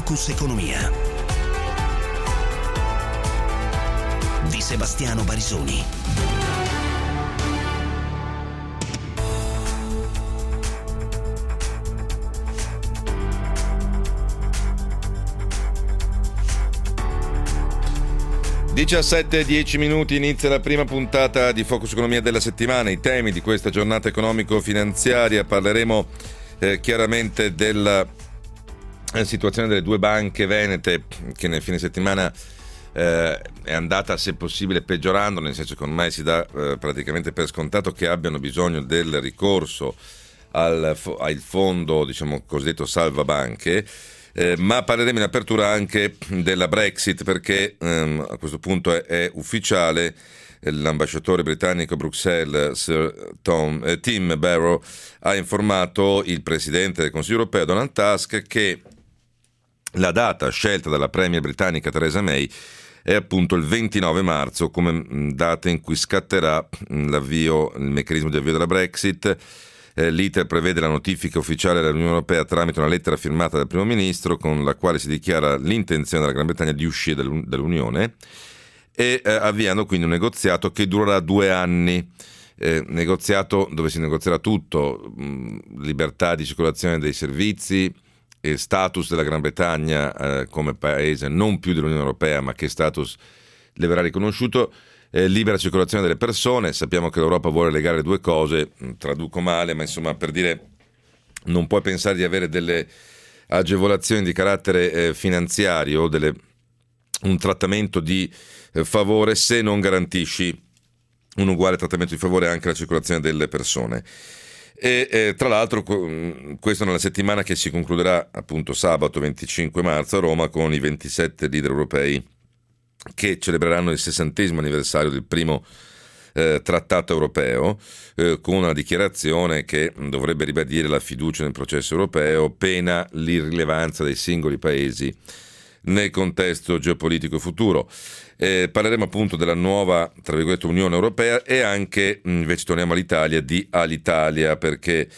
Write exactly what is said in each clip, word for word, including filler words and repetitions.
Focus Economia di Sebastiano Barisoni. diciassette e dieci minuti, inizia la prima puntata di Focus Economia della settimana. I temi di questa giornata economico-finanziaria: parleremo eh, chiaramente della eh, situazione delle due banche venete, che nel fine settimana eh, è andata, se possibile, peggiorando, nel senso che ormai si dà eh, praticamente per scontato che abbiano bisogno del ricorso al, al fondo, diciamo cosiddetto salva banche. Eh, ma parleremo in apertura anche della Brexit, perché ehm, a questo punto è, è ufficiale. L'ambasciatore britannico a Bruxelles, Sir Tom, eh, Tim Barrow, ha informato il presidente del Consiglio europeo, Donald Tusk, che la data scelta dalla premier britannica Theresa May è appunto il ventinove marzo come data in cui scatterà l'avvio, il meccanismo di avvio della Brexit. L'iter prevede la notifica ufficiale dell'Unione Europea tramite una lettera firmata dal Primo Ministro, con la quale si dichiara l'intenzione della Gran Bretagna di uscire dall'Unione, e eh, avviando quindi un negoziato che durerà due anni, eh, negoziato dove si negozierà tutto: mh, libertà di circolazione dei servizi, e status della Gran Bretagna eh, come paese non più dell'Unione Europea, ma che status le verrà riconosciuto. Eh, libera circolazione delle persone. Sappiamo che l'Europa vuole legare le due cose, traduco male, ma insomma, per dire, non puoi pensare di avere delle agevolazioni di carattere eh, finanziario, delle, un trattamento di eh, favore, se non garantisci un uguale trattamento di favore anche alla circolazione delle persone. E eh, tra l'altro questo nella settimana che si concluderà appunto sabato venticinque marzo a Roma, con i ventisette leader europei che celebreranno il sessantesimo anniversario del primo eh, trattato europeo, eh, con una dichiarazione che dovrebbe ribadire la fiducia nel processo europeo, pena l'irrilevanza dei singoli paesi nel contesto geopolitico futuro. Eh, parleremo appunto della nuova, tra virgolette, Unione Europea, e anche, invece torniamo all'Italia, di Alitalia, perché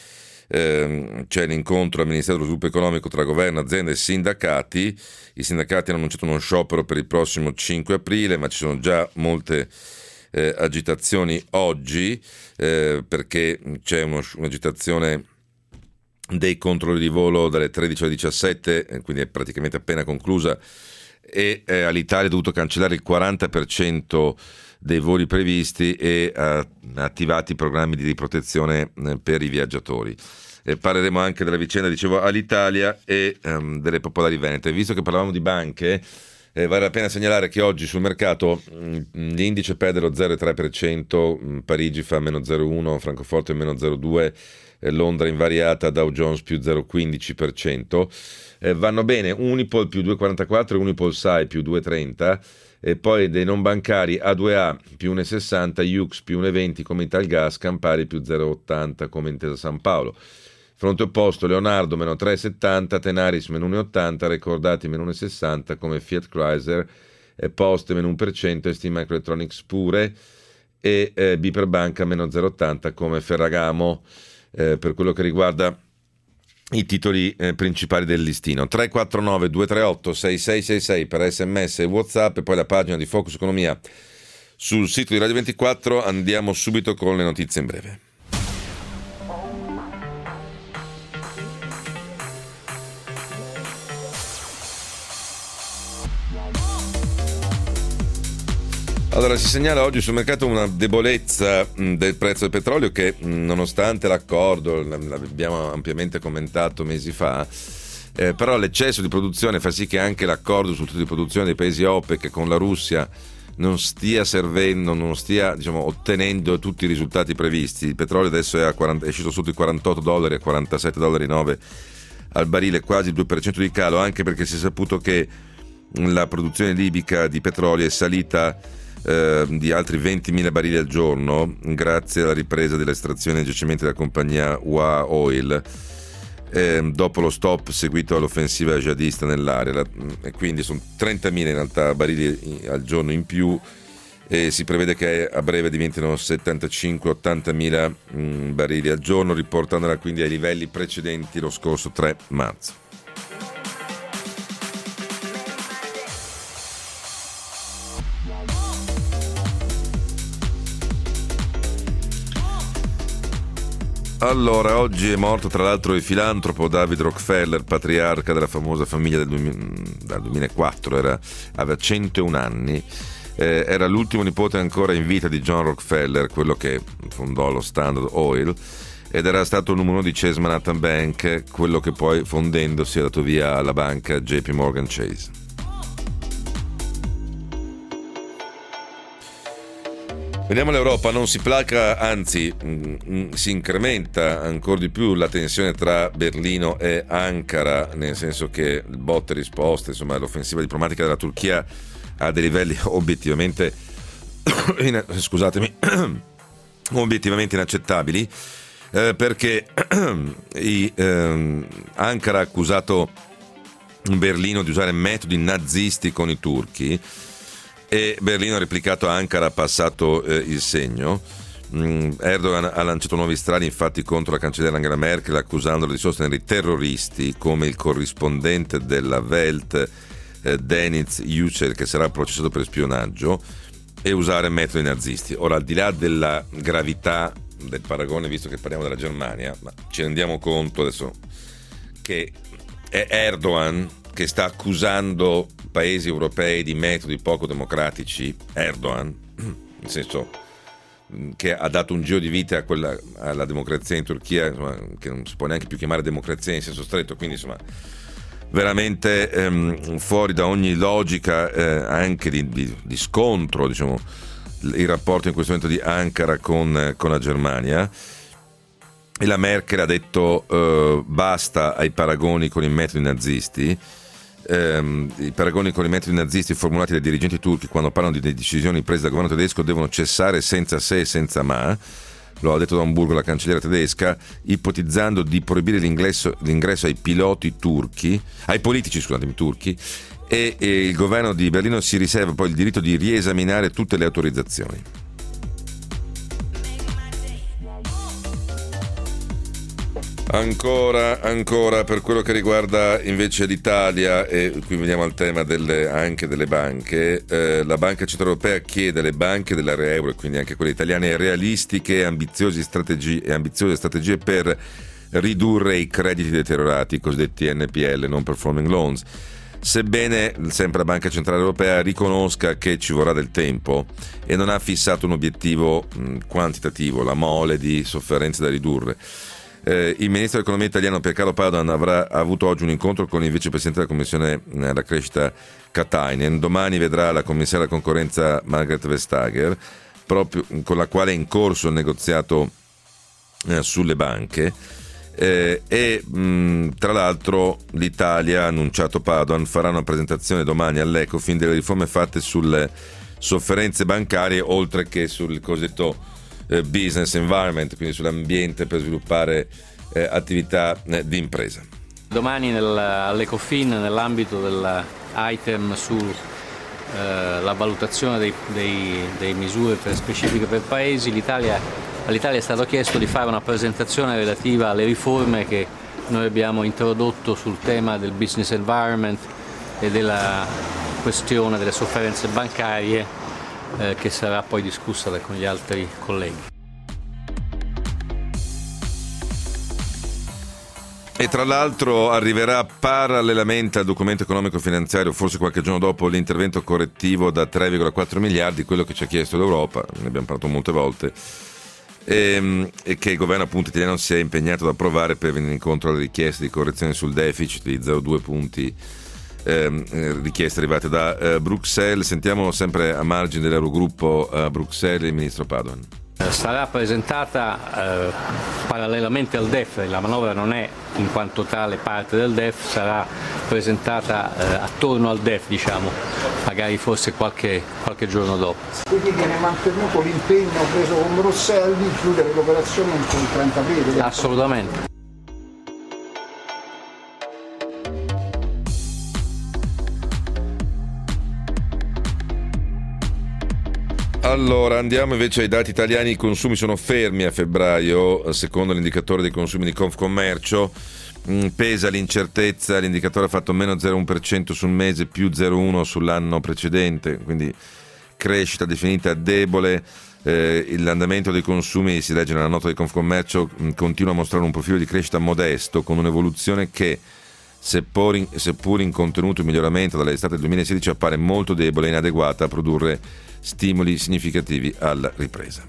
eh, c'è l'incontro al Ministero dello Sviluppo Economico tra governo, aziende e sindacati. I sindacati hanno annunciato uno sciopero per il prossimo cinque aprile, ma ci sono già molte eh, agitazioni oggi, eh, perché c'è uno, un'agitazione dei controlli di volo dalle tredici alle diciassette, eh, quindi è praticamente appena conclusa, e eh, Alitalia ha dovuto cancellare il quaranta per cento dei voli previsti e ha attivati programmi di protezione eh, per i viaggiatori. Eh, parleremo anche della vicenda, dicevo, Alitalia e um, delle popolari venete. Visto che parlavamo di banche, eh, vale la pena segnalare che oggi sul mercato mh, l'indice perde lo zero virgola tre per cento, mh, Parigi fa meno zero virgola uno, Francoforte meno zero virgola due, eh, Londra invariata, Dow Jones più zero virgola quindici per cento. Eh, vanno bene Unipol più due virgola quarantaquattro, Unipol S A I più due virgola trenta, e poi dei non bancari A due A più uno virgola sessanta, Iux più uno virgola venti come Italgas, Campari più zero virgola ottanta come Intesa San Paolo. Fronte opposto, Leonardo meno tre virgola settanta, Tenaris meno uno virgola ottanta, Recordati meno uno virgola sessanta come Fiat Chrysler, e Poste meno uno per cento, e Steam Microelectronics pure, e eh, Biper Banca meno zero virgola ottanta come Ferragamo, eh, per quello che riguarda i titoli eh, principali del listino. Tre quattro nove due tre otto sei sei sei sei per sms e WhatsApp, e poi la pagina di Focus Economia sul sito di Radio ventiquattro. Andiamo subito con le notizie in breve. Allora, si segnala oggi sul mercato una debolezza mh, del prezzo del petrolio che, mh, nonostante l'accordo, l'abbiamo ampiamente commentato mesi fa, eh, però l'eccesso di produzione fa sì che anche l'accordo sul tutto di produzione dei paesi OPEC con la Russia non stia servendo, non stia, diciamo, ottenendo tutti i risultati previsti. Il petrolio adesso è, a quaranta, è sceso sotto i quarantotto dollari, a quarantasette virgola nove dollari al barile, quasi il due per cento di calo, anche perché si è saputo che la produzione libica di petrolio è salita Eh, di altri ventimila barili al giorno grazie alla ripresa dell'estrazione dei giacimenti della compagnia U A Oil, eh, dopo lo stop seguito all'offensiva jihadista nell'area, la, e quindi sono trentamila in realtà barili al giorno in più, e si prevede che a breve diventino settantacinque ottantamila mh, barili al giorno, riportandola quindi ai livelli precedenti lo scorso tre marzo. Allora, oggi è morto tra l'altro il filantropo David Rockefeller, patriarca della famosa famiglia del dal duemilaquattro, era, aveva centouno anni, eh, era l'ultimo nipote ancora in vita di John Rockefeller, quello che fondò lo Standard Oil, ed era stato il numero uno di Chase Manhattan Bank, quello che poi fondendosi ha dato via alla banca J P Morgan Chase. Vediamo l'Europa, non si placa, anzi mh, si incrementa ancora di più la tensione tra Berlino e Ankara, nel senso che il botte e risposte, insomma l'offensiva diplomatica della Turchia ha dei livelli obiettivamente in, scusatemi obiettivamente inaccettabili, eh, perché i, eh, Ankara ha accusato Berlino di usare metodi nazisti con i turchi, e Berlino ha replicato a Ankara, ha passato eh, il segno. Mm, Erdogan ha lanciato nuovi strali infatti contro la cancelliera Angela Merkel, accusandola di sostenere i terroristi, come il corrispondente della Welt eh, Deniz Yücel, che sarà processato per spionaggio, e usare metodi nazisti. Ora, al di là della gravità del paragone, visto che parliamo della Germania, ma ci rendiamo conto adesso che è Erdogan che sta accusando paesi europei di metodi poco democratici, Erdogan, nel senso che ha dato un giro di vita a quella, alla democrazia in Turchia, insomma, che non si può neanche più chiamare democrazia in senso stretto, quindi insomma veramente ehm, fuori da ogni logica eh, anche di, di, di scontro, diciamo, il rapporto in questo momento di Ankara con, con la Germania. E la Merkel ha detto eh, basta ai paragoni con i metodi nazisti. Eh, I paragoni con i metodi nazisti formulati dai dirigenti turchi quando parlano di decisioni prese dal governo tedesco devono cessare senza se e senza ma. Lo ha detto da Amburgo la cancelliera tedesca, ipotizzando di proibire l'ingresso, l'ingresso ai piloti turchi, ai politici scusatemi turchi, e, e il governo di Berlino si riserva poi il diritto di riesaminare tutte le autorizzazioni. Ancora, ancora per quello che riguarda invece l'Italia, e qui veniamo al tema delle, anche delle banche, eh, la Banca Centrale Europea chiede alle banche dell'area euro, e quindi anche quelle italiane, realistiche e ambiziose strategie, e ambiziose strategie per ridurre i crediti deteriorati, i cosiddetti N P L, non performing loans. Sebbene sempre la Banca Centrale Europea riconosca che ci vorrà del tempo e non ha fissato un obiettivo mh, quantitativo, la mole di sofferenze da ridurre. Eh, il ministro dell'economia italiano Piercarlo Padoan avrà avuto oggi un incontro con il vicepresidente della Commissione alla crescita Katainen. Domani vedrà la commissaria della concorrenza Margrethe Vestager, proprio con la quale è in corso il negoziato eh, sulle banche. Eh, e mh, tra l'altro l'Italia, ha annunciato Padoan, farà una presentazione domani all'Ecofin delle riforme fatte sulle sofferenze bancarie, oltre che sul cosiddetto business environment, quindi sull'ambiente per sviluppare eh, attività eh, di impresa. Domani nel, all'Ecofin, nell'ambito dell'item sulla eh, valutazione dei, dei, dei misure per specifiche per paesi, l'Italia, all'Italia è stato chiesto di fare una presentazione relativa alle riforme che noi abbiamo introdotto sul tema del business environment e della questione delle sofferenze bancarie, Eh, che sarà poi discussa con gli altri colleghi. E tra l'altro arriverà parallelamente al documento economico-finanziario, forse qualche giorno dopo, l'intervento correttivo da tre virgola quattro miliardi, quello che ci ha chiesto l'Europa, ne abbiamo parlato molte volte, e, e che il governo appunto italiano si è impegnato ad approvare per venire incontro alle richieste di correzione sul deficit di zero virgola due punti, Eh, richieste arrivate da eh, Bruxelles. Sentiamo sempre a margine dell'Eurogruppo a Bruxelles il ministro Padoan. Sarà presentata eh, parallelamente al D E F, la manovra non è in quanto tale parte del D E F, sarà presentata eh, attorno al D E F, diciamo, magari forse qualche, qualche giorno dopo. Quindi viene mantenuto l'impegno preso con Bruxelles di chiudere l'operazione entro il trenta aprile? Assolutamente. Allora, andiamo invece ai dati italiani. I consumi sono fermi a febbraio, secondo l'indicatore dei consumi di Confcommercio. Pesa l'incertezza, l'indicatore ha fatto meno zero virgola uno per cento sul mese, più zero virgola uno per cento sull'anno precedente, quindi crescita definita debole. Eh, l'andamento dei consumi, si legge nella nota di Confcommercio, mh, continua a mostrare un profilo di crescita modesto, con un'evoluzione che, seppur in, seppur in contenuto miglioramento dall'estate del duemilasedici, appare molto debole e inadeguata a produrre stimoli significativi alla ripresa.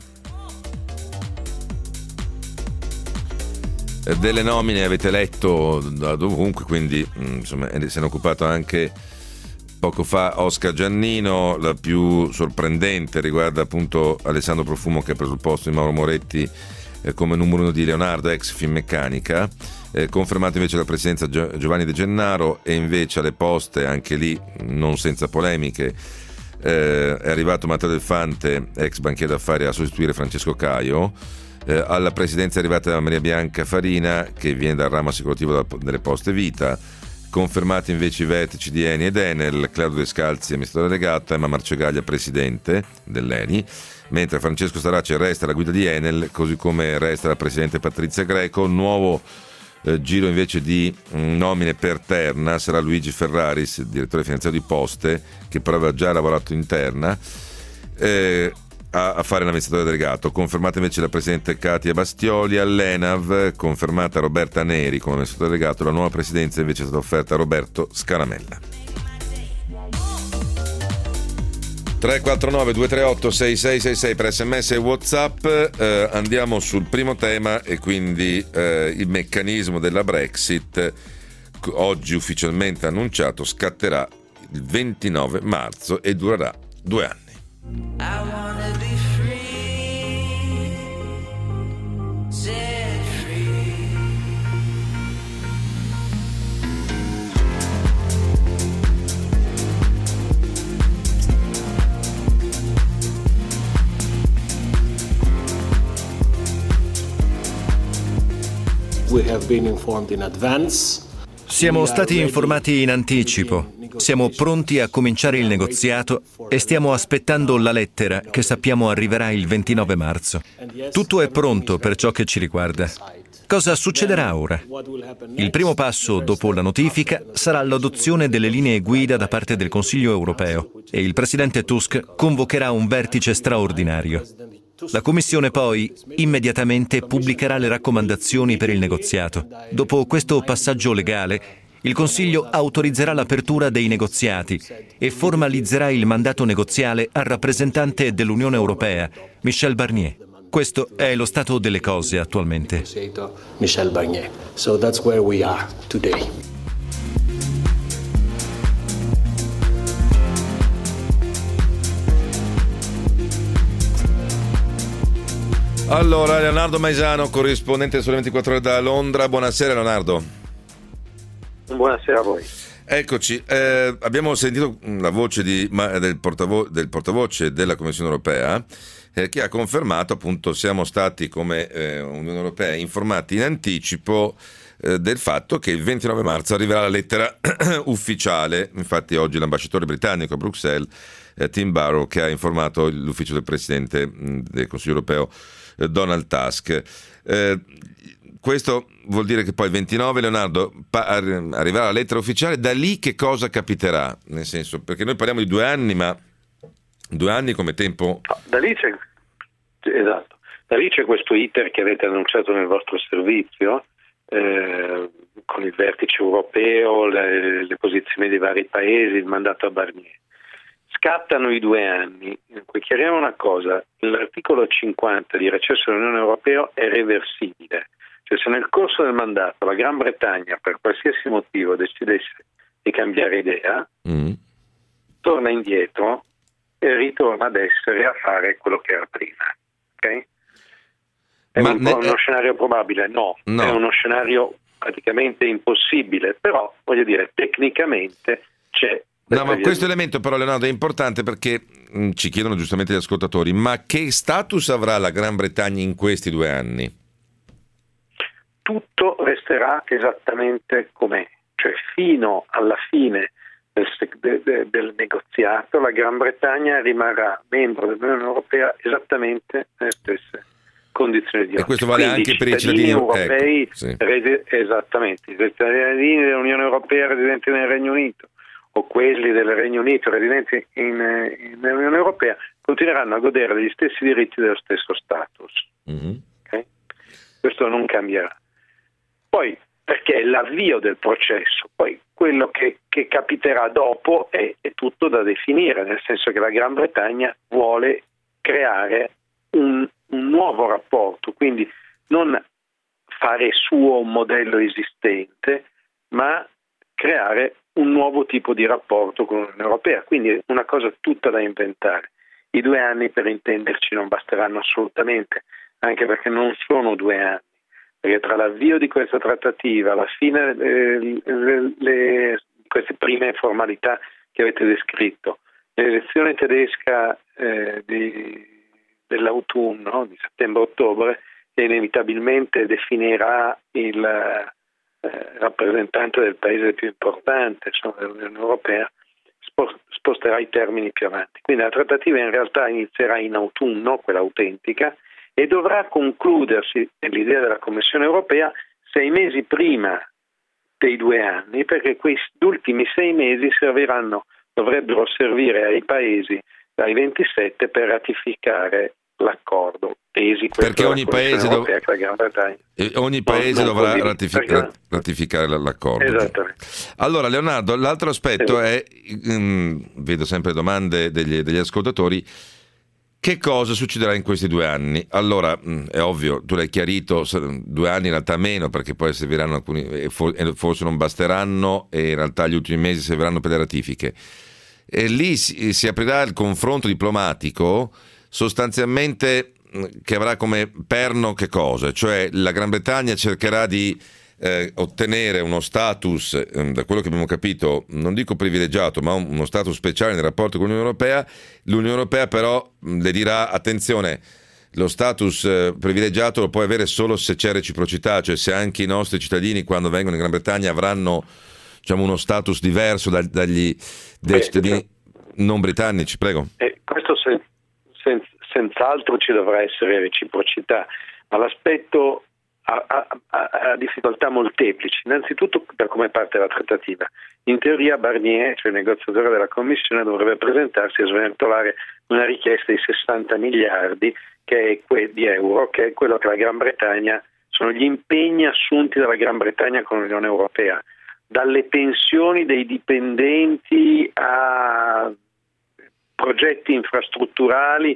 Eh, delle nomine avete letto da dovunque, quindi mh, insomma, se ne è occupato anche poco fa Oscar Giannino. La più sorprendente riguarda appunto Alessandro Profumo, che ha preso il posto di Mauro Moretti eh, come numero uno di Leonardo, ex Finmeccanica. Eh, confermato invece la presidenza Gio- Giovanni De Gennaro, e invece alle poste, anche lì non senza polemiche, eh, è arrivato Matteo Del Fante, ex banchiere d'affari, a sostituire Francesco Caio. Eh, alla presidenza è arrivata Maria Bianca Farina, che viene dal ramo assicurativo delle Poste Vita. Confermati invece i vertici di Eni ed Enel, Claudio Descalzi, amministratore delegato, Emma Marcegaglia, presidente dell'Eni, mentre Francesco Starace resta alla guida di Enel, così come resta la presidente Patrizia Greco. Nuovo eh, giro invece di mh, nomine per Terna sarà Luigi Ferraris, direttore finanziario di Poste, che però aveva già lavorato in Terna, eh, a, a fare l'amministratore delegato. Confermata invece la presidente Katia Bastioli. All'Enav, confermata Roberta Neri come amministratore delegato. La nuova presidenza invece è stata offerta a Roberto Scaramella. tre quattro nove due tre otto sei sei sei sei per sms e WhatsApp. Eh, andiamo sul primo tema, e quindi eh, il meccanismo della Brexit, oggi ufficialmente annunciato, scatterà il ventinove marzo e durerà due anni. I wanna be free, set free. We have been informed in advance. Siamo stati informati in anticipo, siamo pronti a cominciare il negoziato e stiamo aspettando la lettera che sappiamo arriverà il ventinove marzo. Tutto è pronto per ciò che ci riguarda. Cosa succederà ora? Il primo passo dopo la notifica sarà l'adozione delle linee guida da parte del Consiglio europeo e il presidente Tusk convocherà un vertice straordinario. La Commissione poi immediatamente pubblicherà le raccomandazioni per il negoziato. Dopo questo passaggio legale, il Consiglio autorizzerà l'apertura dei negoziati e formalizzerà il mandato negoziale al rappresentante dell'Unione Europea, Michel Barnier. Questo è lo stato delle cose attualmente. Michel Barnier. So that's where we are today. Allora, Leonardo Maisano, corrispondente Sole ventiquattro Ore da Londra. Buonasera Leonardo. Buonasera a voi. Eccoci, eh, abbiamo sentito la voce di, ma, del, portavo, del portavoce della Commissione Europea, eh, che ha confermato, appunto, siamo stati come eh, Unione Europea informati in anticipo eh, del fatto che il ventinove marzo arriverà la lettera ufficiale. Infatti oggi l'ambasciatore britannico a Bruxelles, eh, Tim Barrow, che ha informato l'ufficio del Presidente mh, del Consiglio Europeo, eh, Donald Tusk. Eh, questo vuol dire che poi il ventinove, Leonardo, pa- arriverà la lettera ufficiale. Da lì che cosa capiterà? Nel senso, perché noi parliamo di due anni, ma due anni come tempo... No, da lì c'è, esatto, da lì c'è questo iter che avete annunciato nel vostro servizio, eh, con il vertice europeo, le, le posizioni dei vari paesi, il mandato a Barnier. Scattano i due anni. Chiariamo una cosa: l'articolo cinquanta di recesso dell'Unione Europea è reversibile. Cioè, se nel corso del mandato la Gran Bretagna per qualsiasi motivo decidesse di cambiare idea, mm. torna indietro e ritorna ad essere a fare quello che era prima. Ok? È Ma un, ne... uno scenario probabile? No. no, è uno scenario praticamente impossibile, però voglio dire, tecnicamente c'è. No, ma questo elemento però, Leonardo, è importante perché mh, ci chiedono giustamente gli ascoltatori: ma che status avrà la Gran Bretagna in questi due anni? Tutto resterà esattamente com'è, cioè fino alla fine del, del, del negoziato la Gran Bretagna rimarrà membro dell'Unione Europea esattamente nelle stesse condizioni di oggi. E questo vale Quindi anche per i cittadini europei, ecco, sì. resi- esattamente, i cittadini dell'Unione Europea residenti nel Regno Unito o quelli del Regno Unito residenti in, in Unione Europea continueranno a godere degli stessi diritti dello stesso status. Mm-hmm. Okay? Questo non cambierà. Poi, perché è l'avvio del processo, poi quello che, che capiterà dopo è, è tutto da definire, nel senso che la Gran Bretagna vuole creare un, un nuovo rapporto, quindi non fare suo un modello esistente, ma creare un nuovo tipo di rapporto con l'Unione Europea, quindi è una cosa tutta da inventare. I due anni, per intenderci, non basteranno assolutamente, anche perché non sono due anni, perché tra l'avvio di questa trattativa, la fine eh, le, le, queste prime formalità che avete descritto, l'elezione tedesca eh, di, dell'autunno, di settembre-ottobre, che inevitabilmente definirà il eh, rappresentante del paese più importante, insomma, dell'Unione Europea, sposterà i termini più avanti. Quindi la trattativa in realtà inizierà in autunno, quella autentica, e dovrà concludersi, nell'idea della Commissione Europea, sei mesi prima dei due anni, perché questi ultimi sei mesi serviranno, dovrebbero servire ai paesi, ai ventisette, per ratificare l'accordo. Tesi perché ogni paese, dov- la Gran Bretagna. ogni paese non, dovrà non ratific- perché... ratificare l'accordo. Esattamente. Allora, Leonardo, l'altro aspetto è, um, vedo sempre domande degli, degli ascoltatori, che cosa succederà in questi due anni? Allora, è ovvio, tu l'hai chiarito, due anni in realtà meno, perché poi serviranno alcuni, e forse non basteranno, e in realtà gli ultimi mesi serviranno per le ratifiche. E lì si, si aprirà il confronto diplomatico, sostanzialmente, che avrà come perno che cosa? Cioè la Gran Bretagna cercherà di eh, ottenere uno status, eh, da quello che abbiamo capito, non dico privilegiato, ma uno status speciale nel rapporto con l'Unione Europea. L'Unione Europea però mh, le dirà: attenzione, lo status eh, privilegiato lo puoi avere solo se c'è reciprocità, cioè se anche i nostri cittadini quando vengono in Gran Bretagna avranno, diciamo, uno status diverso da, dagli dai Beh, cittadini non britannici. Prego. Eh, questo se, sen, senz'altro ci dovrà essere reciprocità, ma l'aspetto ha, ha, ha difficoltà molteplici. Innanzitutto da come parte la trattativa. In teoria Barnier, cioè il negoziatore della Commissione, dovrebbe presentarsi a sventolare una richiesta di sessanta miliardi che è que- di euro, che è quello che la Gran Bretagna, sono gli impegni assunti dalla Gran Bretagna con l'Unione Europea, dalle pensioni dei dipendenti a progetti infrastrutturali,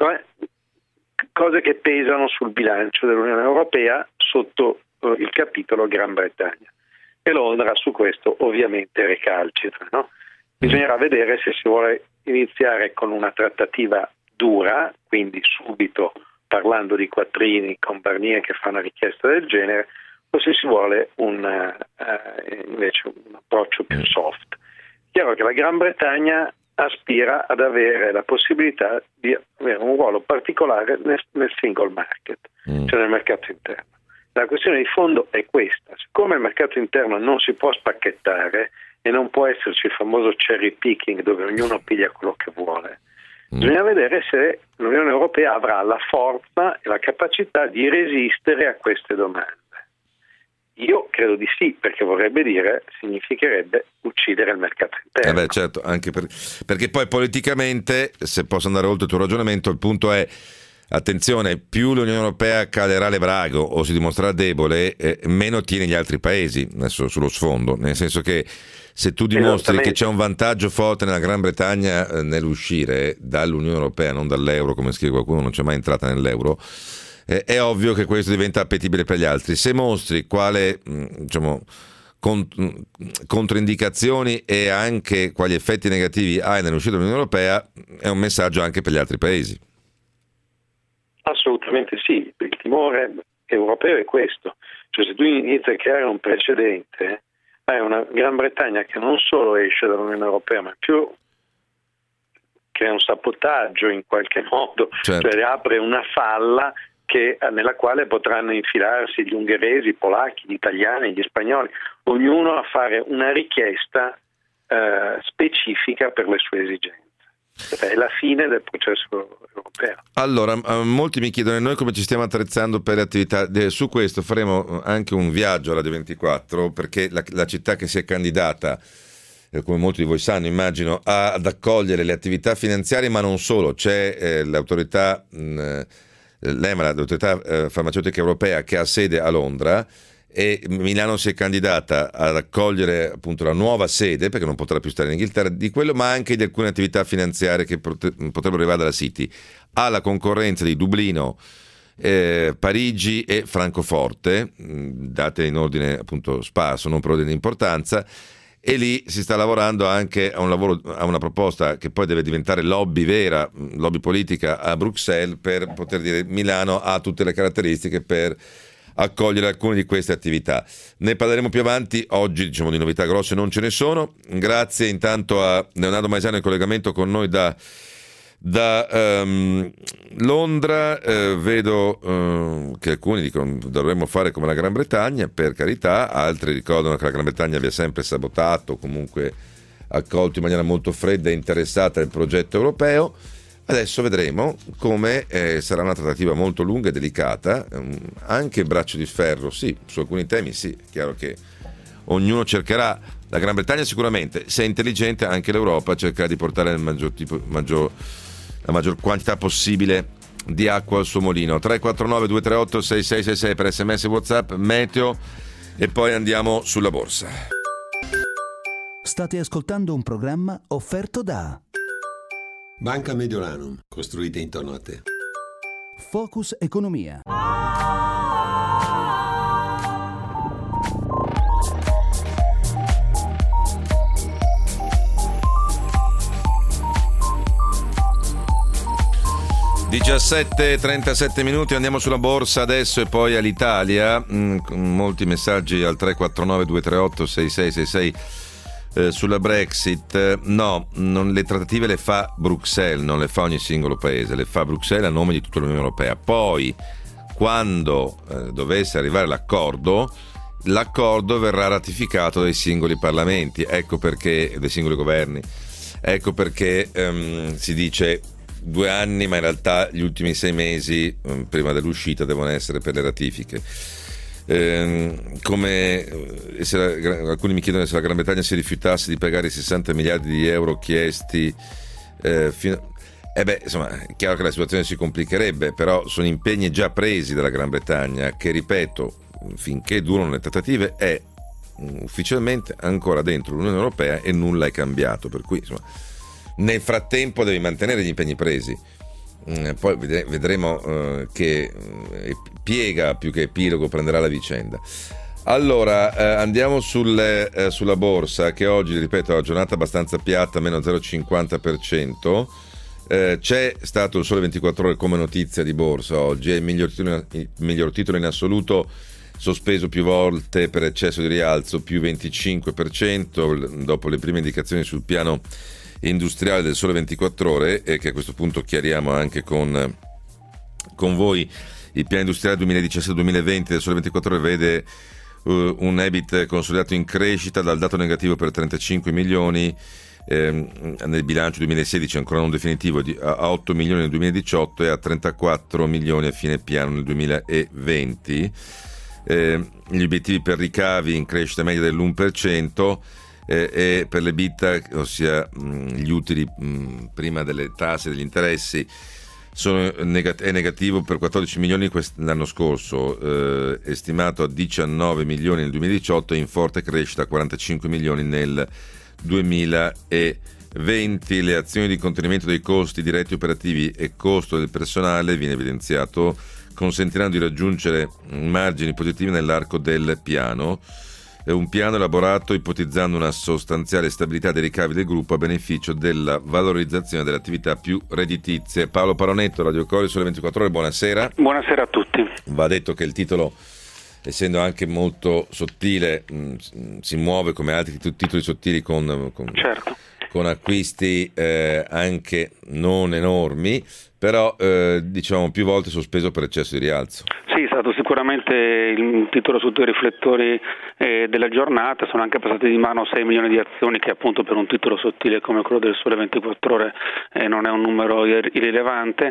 cose che pesano sul bilancio dell'Unione Europea sotto uh, il capitolo Gran Bretagna. E Londra su questo ovviamente recalcitra, no? Bisognerà vedere se si vuole iniziare con una trattativa dura, quindi subito parlando di quattrini con Barnier che fa una richiesta del genere, o se si vuole un, uh, invece un approccio più soft. Chiaro che la Gran Bretagna aspira ad avere la possibilità di avere un ruolo particolare nel, nel single market, mm. cioè nel mercato interno. La questione di fondo è questa: siccome il mercato interno non si può spacchettare e non può esserci il famoso cherry picking dove ognuno piglia quello che vuole, mm. bisogna vedere se l'Unione Europea avrà la forza e la capacità di resistere a queste domande. Io credo di sì, perché vorrebbe dire, significherebbe uccidere il mercato interno. Eh beh, certo, anche per, perché poi politicamente, se posso andare oltre il tuo ragionamento, il punto è: attenzione, più l'Unione Europea calerà le braghe o si dimostrerà debole, eh, meno tiene gli altri paesi, adesso sullo sfondo, nel senso che se tu dimostri che c'è un vantaggio forte nella Gran Bretagna eh, nell'uscire dall'Unione Europea, non dall'euro, come scrive qualcuno, non c'è mai entrata nell'euro, eh, è ovvio che questo diventa appetibile per gli altri. Se mostri quale, diciamo, cont- controindicazioni e anche quali effetti negativi hai nell'uscita dall'Unione Europea, è un messaggio anche per gli altri paesi. Assolutamente sì, il timore europeo è questo, cioè se tu inizi a creare un precedente, hai una Gran Bretagna che non solo esce dall'Unione Europea, ma più crea un sabotaggio in qualche modo, certo. Cioè apre una falla che, nella quale potranno infilarsi gli ungheresi, i polacchi, gli italiani, gli spagnoli, ognuno a fare una richiesta eh, specifica per le sue esigenze. È la fine del processo europeo. Allora, molti mi chiedono noi come ci stiamo attrezzando per le attività. Su questo faremo anche un viaggio a Radio ventiquattro, perché la, la città che si è candidata eh, come molti di voi sanno, immagino, a, ad accogliere le attività finanziarie, ma non solo. C'è eh, l'autorità, mh, l'E M A, l'autorità eh, farmaceutica europea, che ha sede a Londra, e Milano si è candidata ad accogliere appunto la nuova sede, perché non potrà più stare in Inghilterra, di quello, ma anche di alcune attività finanziarie che pote- potrebbero arrivare dalla City, alla concorrenza di Dublino, eh, Parigi e Francoforte, mh, date in ordine appunto sparso, non per ordine di importanza, e lì si sta lavorando anche a un lavoro, a una proposta che poi deve diventare lobby vera, lobby politica a Bruxelles, per poter dire Milano ha tutte le caratteristiche per accogliere alcune di queste attività. Ne parleremo più avanti. Oggi, diciamo, di novità grosse non ce ne sono. Grazie intanto a Leonardo Maesano in collegamento con noi da, da um, Londra. Eh, vedo uh, che alcuni dicono dovremmo fare come la Gran Bretagna, per carità, altri ricordano che la Gran Bretagna vi ha sempre sabotato, comunque accolto in maniera molto fredda e interessata il progetto europeo. Adesso vedremo come eh, sarà una trattativa molto lunga e delicata, um, anche braccio di ferro, sì, su alcuni temi sì, è chiaro che ognuno cercherà, la Gran Bretagna sicuramente, se è intelligente anche l'Europa cercherà di portare il maggior tipo, maggior, la maggior quantità possibile di acqua al suo mulino. tre quattro nove due tre otto sei sei sei sei per sms, WhatsApp, meteo, e poi andiamo sulla borsa. State ascoltando un programma offerto da Banca Mediolanum, costruite intorno a te. Focus Economia. diciassette e trentasette minuti, andiamo sulla borsa adesso e poi all'Italia. Mm, molti messaggi al tre quattro nove due tre otto sei sei sei sei. Eh, sulla Brexit. No, non, le trattative le fa Bruxelles, non le fa ogni singolo paese, le fa Bruxelles a nome di tutta l'Unione Europea. Poi, quando eh, dovesse arrivare l'accordo, l'accordo verrà ratificato dai singoli parlamenti, ecco perché, dai singoli governi, ecco perché ehm, si dice due anni, ma in realtà gli ultimi sei mesi ehm, prima dell'uscita devono essere per le ratifiche. Eh, come eh, se la, alcuni mi chiedono se la Gran Bretagna si rifiutasse di pagare i sessanta miliardi di euro chiesti, eh, fino, eh beh, insomma, è chiaro che la situazione si complicherebbe, però sono impegni già presi dalla Gran Bretagna che, ripeto, finché durano le trattative è ufficialmente ancora dentro l'Unione Europea e nulla è cambiato, per cui insomma, nel frattempo devi mantenere gli impegni presi. Poi vedremo uh, che uh, piega più che epilogo prenderà la vicenda. Allora uh, andiamo sulle, uh, sulla borsa, che oggi, ripeto, è una giornata abbastanza piatta, meno zero virgola cinquanta per cento. Uh, c'è stato il Sole ventiquattro Ore come notizia di borsa oggi, è il miglior titolo, il miglior titolo in assoluto, sospeso più volte per eccesso di rialzo, più venticinque per cento dopo le prime indicazioni sul piano industriale del Sole ventiquattro Ore, e che a questo punto chiariamo anche con, con voi. Il piano industriale duemiladiciassette duemilaventi del Sole ventiquattro Ore vede uh, un E B I T consolidato in crescita dal dato negativo per trentacinque milioni ehm, nel bilancio duemilasedici, ancora non definitivo, di, a otto milioni nel duemiladiciotto e a trentaquattro milioni a fine piano nel duemilaventi. Eh, gli obiettivi per ricavi in crescita media dell'uno per cento, Eh, e per l'EBITDA, ossia mh, gli utili mh, prima delle tasse e degli interessi, sono negat- è negativo per quattordici milioni quest- l'anno scorso, eh, è stimato a diciannove milioni nel duemiladiciotto e in forte crescita a quarantacinque milioni nel duemilaventi. Le azioni di contenimento dei costi diretti operativi e costo del personale, viene evidenziato, consentiranno di raggiungere margini positivi nell'arco del piano. È un piano elaborato ipotizzando una sostanziale stabilità dei ricavi del gruppo a beneficio della valorizzazione delle attività più redditizie. Paolo Paronetto, Radio Cori, Sole ventiquattro Ore, buonasera. Buonasera a tutti. Va detto che il titolo, essendo anche molto sottile, mh, si muove come altri titoli sottili con, con, certo. con acquisti eh, anche non enormi, però eh, diciamo più volte sospeso per eccesso di rialzo. Sì, è stato sicuramente il titolo sotto i riflettori eh, della giornata, sono anche passati di mano sei milioni di azioni, che appunto per un titolo sottile come quello del Sole ventiquattro Ore eh, non è un numero ir- irrilevante.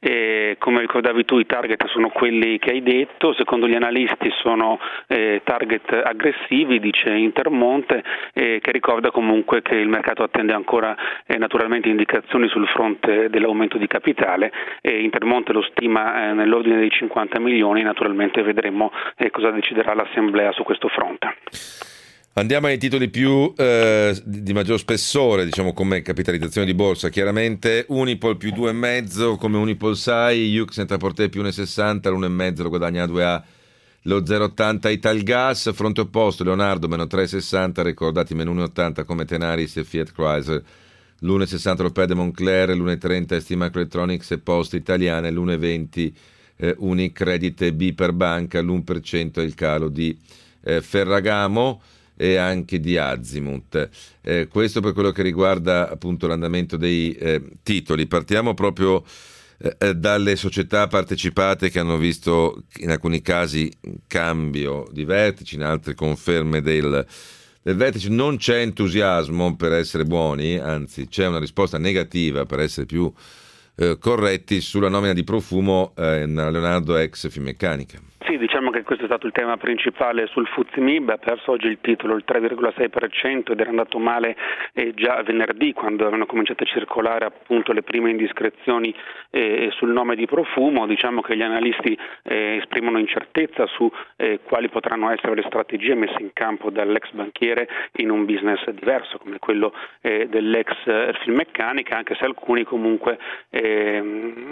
E come ricordavi tu, i target sono quelli che hai detto, secondo gli analisti sono eh, target aggressivi, dice Intermonte, eh, che ricorda comunque che il mercato attende ancora eh, naturalmente indicazioni sul fronte dell'aumento di capitale, e Intermonte lo stima eh, nell'ordine dei cinquanta milioni. Naturalmente vedremo eh, cosa deciderà l'Assemblea su questo fronte. Andiamo ai titoli più eh, di maggior spessore, diciamo come capitalizzazione di borsa. Chiaramente Unipol più due virgola cinque come Unipol Sai, Yux Net-a-Porter più uno virgola sessanta, l'uno virgola cinque lo guadagna a due A, lo zero virgola ottanta Italgas, fronte opposto Leonardo meno tre virgola sessanta, ricordati meno uno virgola ottanta come Tenaris e Fiat Chrysler, l'uno virgola sessanta lo perde Moncler, l'uno virgola trenta S T Microelectronics e Poste Italiane, l'uno virgola venti eh, Unicredit e B per Banca, l'uno per cento è il calo di eh, Ferragamo e anche di Azimut. Eh, questo per quello che riguarda appunto l'andamento dei eh, titoli. Partiamo proprio eh, dalle società partecipate che hanno visto in alcuni casi cambio di vertici, in altri conferme del, del vertice. Non c'è entusiasmo per essere buoni, anzi c'è una risposta negativa per essere più eh, corretti sulla nomina di Profumo eh, Leonardo ex Finmeccanica. Sì, diciamo che questo è stato il tema principale sul F T S E M I B, ha perso oggi il titolo il tre virgola sei per cento ed era andato male eh, già venerdì, quando avevano cominciato a circolare appunto le prime indiscrezioni eh, sul nome di Profumo. Diciamo che gli analisti eh, esprimono incertezza su eh, quali potranno essere le strategie messe in campo dall'ex banchiere in un business diverso come quello eh, dell'ex Finmeccanica, anche se alcuni comunque eh,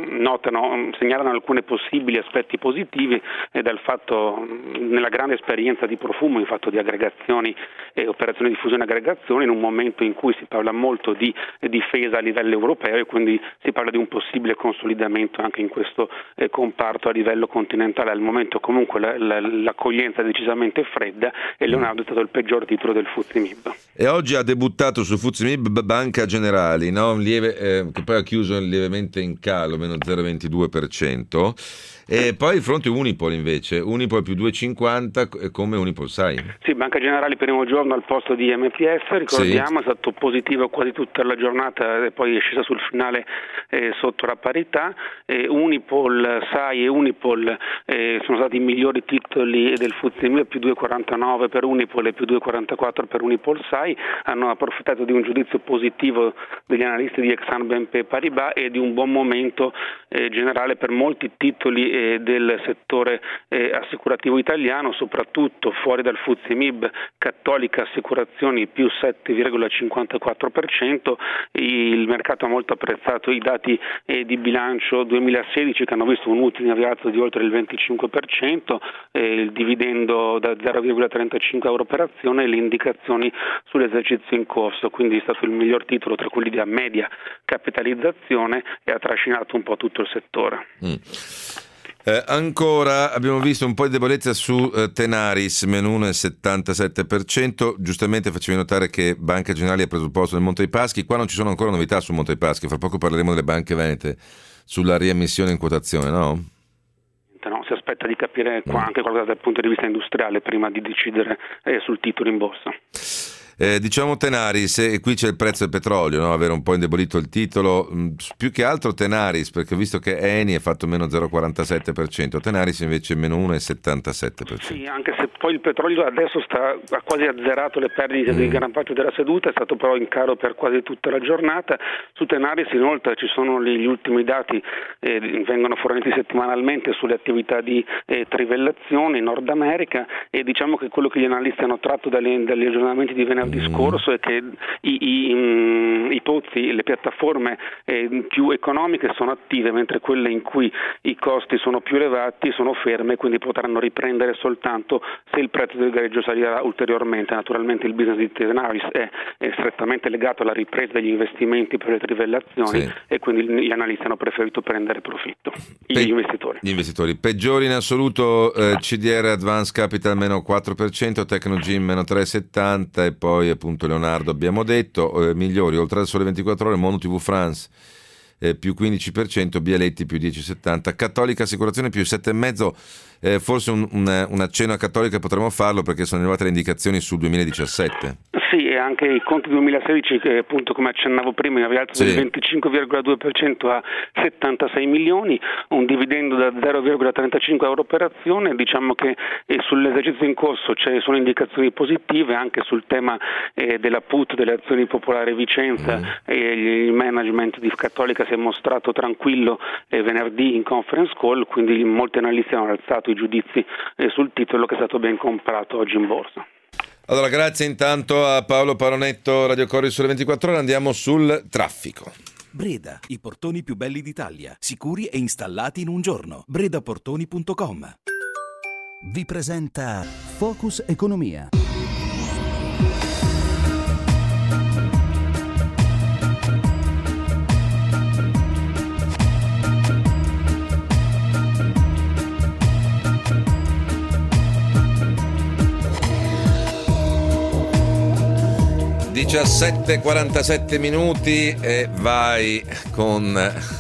notano, segnalano alcuni possibili aspetti positivi eh, dal fatto, nella grande esperienza di Profumo in fatto di aggregazioni e operazioni di fusione e aggregazioni, in un momento in cui si parla molto di difesa a livello europeo e quindi si parla di un possibile consolidamento anche in questo eh, comparto a livello continentale. Al momento comunque la, la, l'accoglienza è decisamente fredda e Leonardo è stato il peggior titolo del F T S E M I B. E oggi ha debuttato sul F T S E M I B Banca Generali, no? Un lieve, eh, che poi ha chiuso lievemente in calo, meno zero virgola ventidue per cento. E poi il fronte Unipol invece, Unipol più due virgola cinquanta come Unipol Sai. Sì, Banca Generali primo giorno al posto di M P S, ricordiamo, sì. È stato positivo quasi tutta la giornata e poi è scesa sul finale eh, sotto la parità. Eh, Unipol Sai e Unipol eh, sono stati i migliori titoli del F T S E M I B, più due virgola quarantanove per Unipol e più due virgola quarantaquattro per Unipol Sai, hanno approfittato di un giudizio positivo degli analisti di Exane B N P Paribas e di un buon momento eh, generale per molti titoli del settore eh, assicurativo italiano, soprattutto fuori dal F T S E M I B, Cattolica Assicurazioni più sette virgola cinquantaquattro per cento, il mercato ha molto apprezzato i dati eh, di bilancio duemilasedici che hanno visto un utile in rialzo di oltre il venticinque per cento, eh, il dividendo da zero virgola trentacinque euro per azione e le indicazioni sull'esercizio in corso, quindi è stato il miglior titolo tra quelli di media capitalizzazione e ha trascinato un po' tutto il settore. Mm. Eh, ancora abbiamo visto un po' di debolezza su eh, Tenaris, meno uno virgola settantasette per cento. Giustamente facevi notare che Banca Generali ha preso il posto del Monte dei Paschi. Qua non ci sono ancora novità sul Monte dei Paschi, fra poco parleremo delle banche venete sulla riammissione in quotazione, no? No, si aspetta di capire qua anche qualcosa dal punto di vista industriale prima di decidere eh, sul titolo in borsa. Eh, diciamo Tenaris, e qui c'è il prezzo del petrolio, no? Avere un po' indebolito il titolo, mh, più che altro Tenaris, perché ho visto che Eni ha fatto meno zero virgola quarantasette per cento, Tenaris invece meno uno virgola settantasette per cento. Sì, anche se poi il petrolio adesso sta, ha quasi azzerato le perdite mm. di gran parte della seduta, è stato però in calo per quasi tutta la giornata. Su Tenaris inoltre ci sono gli, gli ultimi dati, eh, vengono forniti settimanalmente sulle attività di eh, trivellazione in Nord America e diciamo che quello che gli analisti hanno tratto dagli, dagli aggiornamenti di venerdì di scorso è che i, i, i pozzi, le piattaforme eh, più economiche sono attive, mentre quelle in cui i costi sono più elevati sono ferme, quindi potranno riprendere soltanto se il prezzo del greggio salirà ulteriormente. Naturalmente il business di Tenaris è, è strettamente legato alla ripresa degli investimenti per le trivellazioni, sì. E quindi gli analisti hanno preferito prendere profitto, gli Pe- investitori. Gli investitori peggiori in assoluto, eh, C D R Advanced Capital meno quattro per cento, Tecnogym meno tre virgola settanta e poi appunto Leonardo abbiamo detto, eh, migliori oltre al Sole ventiquattro Ore, Mono T V France eh, più quindici per cento, Bialetti più dieci virgola settanta, Cattolica Assicurazione più sette virgola cinque, eh, forse un, un, un accenno a Cattolica potremmo farlo perché sono arrivate le indicazioni sul duemiladiciassette. Sì, e anche i conti duemilasedici che appunto come accennavo prima in rialzo del Sì. venticinque virgola due per cento a settantasei milioni, un dividendo da zero virgola trentacinque euro per azione. Diciamo che eh, sull'esercizio in corso ci sono indicazioni positive anche sul tema eh, della put delle azioni Popolare Vicenza, mm. e il management di Cattolica si è mostrato tranquillo eh, venerdì in conference call, quindi molti analisti hanno alzato i giudizi eh, sul titolo che è stato ben comprato oggi in borsa. Allora, grazie intanto a Paolo Paronetto, Radio Corri sulle ventiquattro ore. Andiamo sul traffico. Breda, i portoni più belli d'Italia, sicuri e installati in un giorno. bredaportoni punto com vi presenta Focus Economia. diciassette e quarantasette minuti e vai con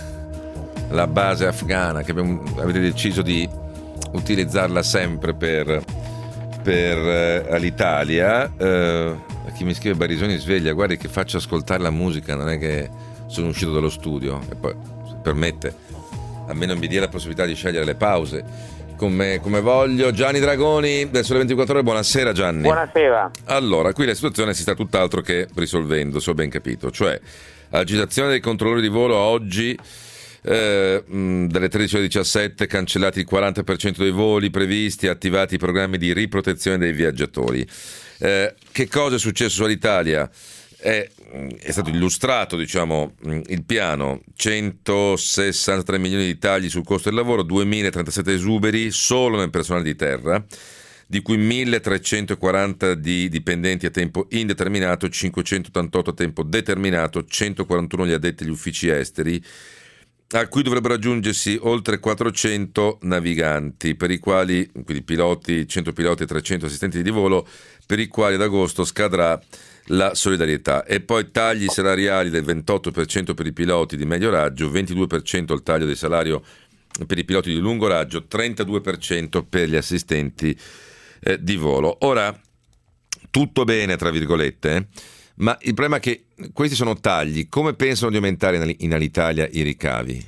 la base afghana che abbiamo, avete deciso di utilizzarla sempre per, per eh, l'Italia. Eh, chi mi scrive Barisoni sveglia, guardi che faccio ascoltare la musica, non è che sono uscito dallo studio. E poi, se permette, almeno mi dia la possibilità di scegliere le pause come, come voglio. Gianni Dragoni del Sole ventiquattro Ore, buonasera Gianni. Buonasera. Allora, qui la situazione si sta tutt'altro che risolvendo, se ho ben capito, cioè agitazione dei controllori di volo oggi, eh, mh, dalle tredici alle diciassette cancellati il quaranta per cento dei voli previsti, attivati i programmi di riprotezione dei viaggiatori. Eh, che cosa è successo all'Italia? È, è stato illustrato, diciamo, il piano: centosessantatré milioni di tagli sul costo del lavoro, duemilatrentasette esuberi solo nel personale di terra, di cui milletrecentoquaranta di dipendenti a tempo indeterminato, cinquecentottantotto a tempo determinato, centoquarantuno gli addetti agli uffici esteri, a cui dovrebbero aggiungersi oltre quattrocento naviganti, per i quali, quindi piloti, cento piloti e trecento assistenti di volo, per i quali ad agosto scadrà la solidarietà. E poi tagli salariali del ventotto per cento per i piloti di medio raggio, ventidue per cento il taglio del salario per i piloti di lungo raggio, trentadue per cento per gli assistenti eh, di volo. Ora, tutto bene tra virgolette, eh? Ma il problema è che questi sono tagli. Come pensano di aumentare in Alitalia i ricavi?